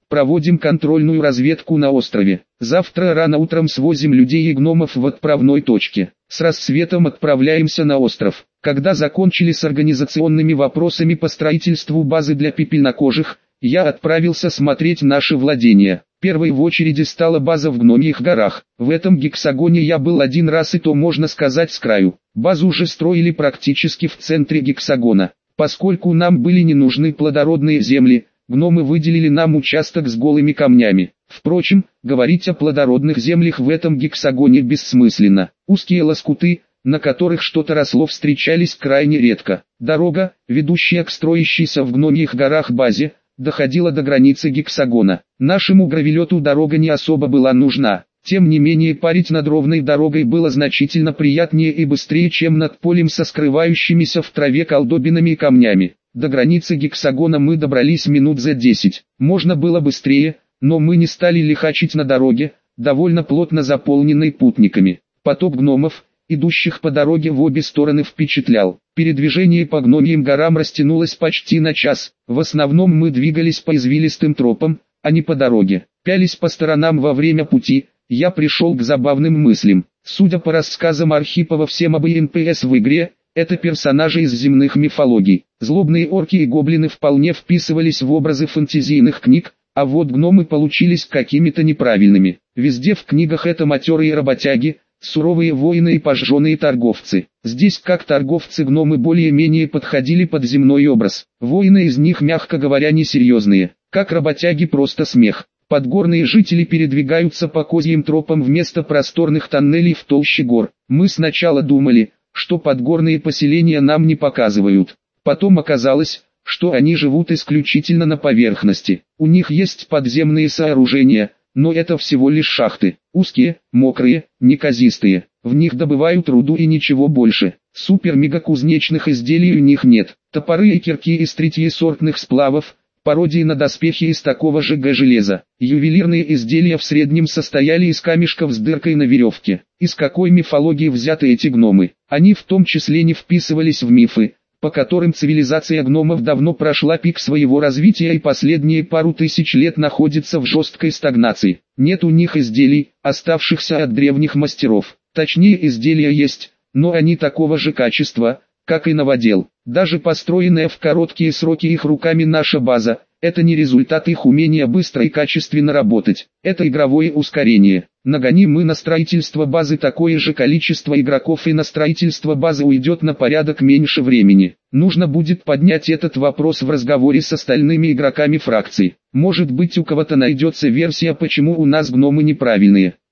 Проводим контрольную разведку на острове. Завтра рано утром свозим людей и гномов в отправной точке. С рассветом отправляемся на остров. Когда закончили с организационными вопросами по строительству базы для пепельнокожих, я отправился смотреть наши владения. Первой в очереди стала база в Гномьих горах. В этом гексагоне я был один раз, и то можно сказать с краю. Базу уже строили практически в центре гексагона. Поскольку нам были не нужны плодородные земли, гномы выделили нам участок с голыми камнями. Впрочем, говорить о плодородных землях в этом гексагоне бессмысленно. Узкие лоскуты, на которых что-то росло, встречались крайне редко. Дорога, ведущая к строящейся в Гномьих горах базе, доходила до границы гексагона. Нашему гравелету дорога не особо была нужна. Тем не менее, парить над ровной дорогой было значительно приятнее и быстрее, чем над полем со скрывающимися в траве колдобинами и камнями. До границы гексагона мы добрались минут за 10. Можно было быстрее, но мы не стали лихачить на дороге, довольно плотно заполненной путниками. Поток гномов, идущих по дороге в обе стороны, впечатлял. Передвижение по Гномьим горам растянулось почти на час. В основном мы двигались по извилистым тропам, а не по дороге. Пялись по сторонам во время пути, я пришел к забавным мыслям. Судя по рассказам Архипова, все мобы и НПС в игре – это персонажи из земных мифологий. Злобные орки и гоблины вполне вписывались в образы фэнтезийных книг, а вот гномы получились какими-то неправильными. Везде в книгах это матерые работяги, суровые воины и пожженные торговцы. Здесь как торговцы гномы более-менее подходили под земной образ. Воины из них, мягко говоря, несерьезные. Как работяги, просто смех. Подгорные жители передвигаются по козьим тропам вместо просторных тоннелей в толще гор. Мы сначала думали, что подгорные поселения нам не показывают. Потом оказалось, что они живут исключительно на поверхности. У них есть подземные сооружения, но это всего лишь шахты. Узкие, мокрые, неказистые. В них добывают руду и ничего больше. Супер-мега-кузнечных изделий у них нет. Топоры и кирки из третьесортных сплавов, пародии на доспехи из такого же железа. Ювелирные изделия в среднем состояли из камешков с дыркой на веревке. Из какой мифологии взяты эти гномы? Они в том числе не вписывались в мифы, по которым цивилизация гномов давно прошла пик своего развития и последние пару тысяч лет находится в жесткой стагнации. Нет у них изделий, оставшихся от древних мастеров. Точнее, изделия есть, но они такого же качества, как и новодел. Даже построенная в короткие сроки их руками наша база, это не результат их умения быстро и качественно работать, это игровое ускорение. Нагони мы на строительство базы такое же количество игроков, и на строительство базы уйдет на порядок меньше времени. Нужно будет поднять этот вопрос в разговоре с остальными игроками фракции. Может быть, у кого-то найдется версия, почему у нас гномы неправильные.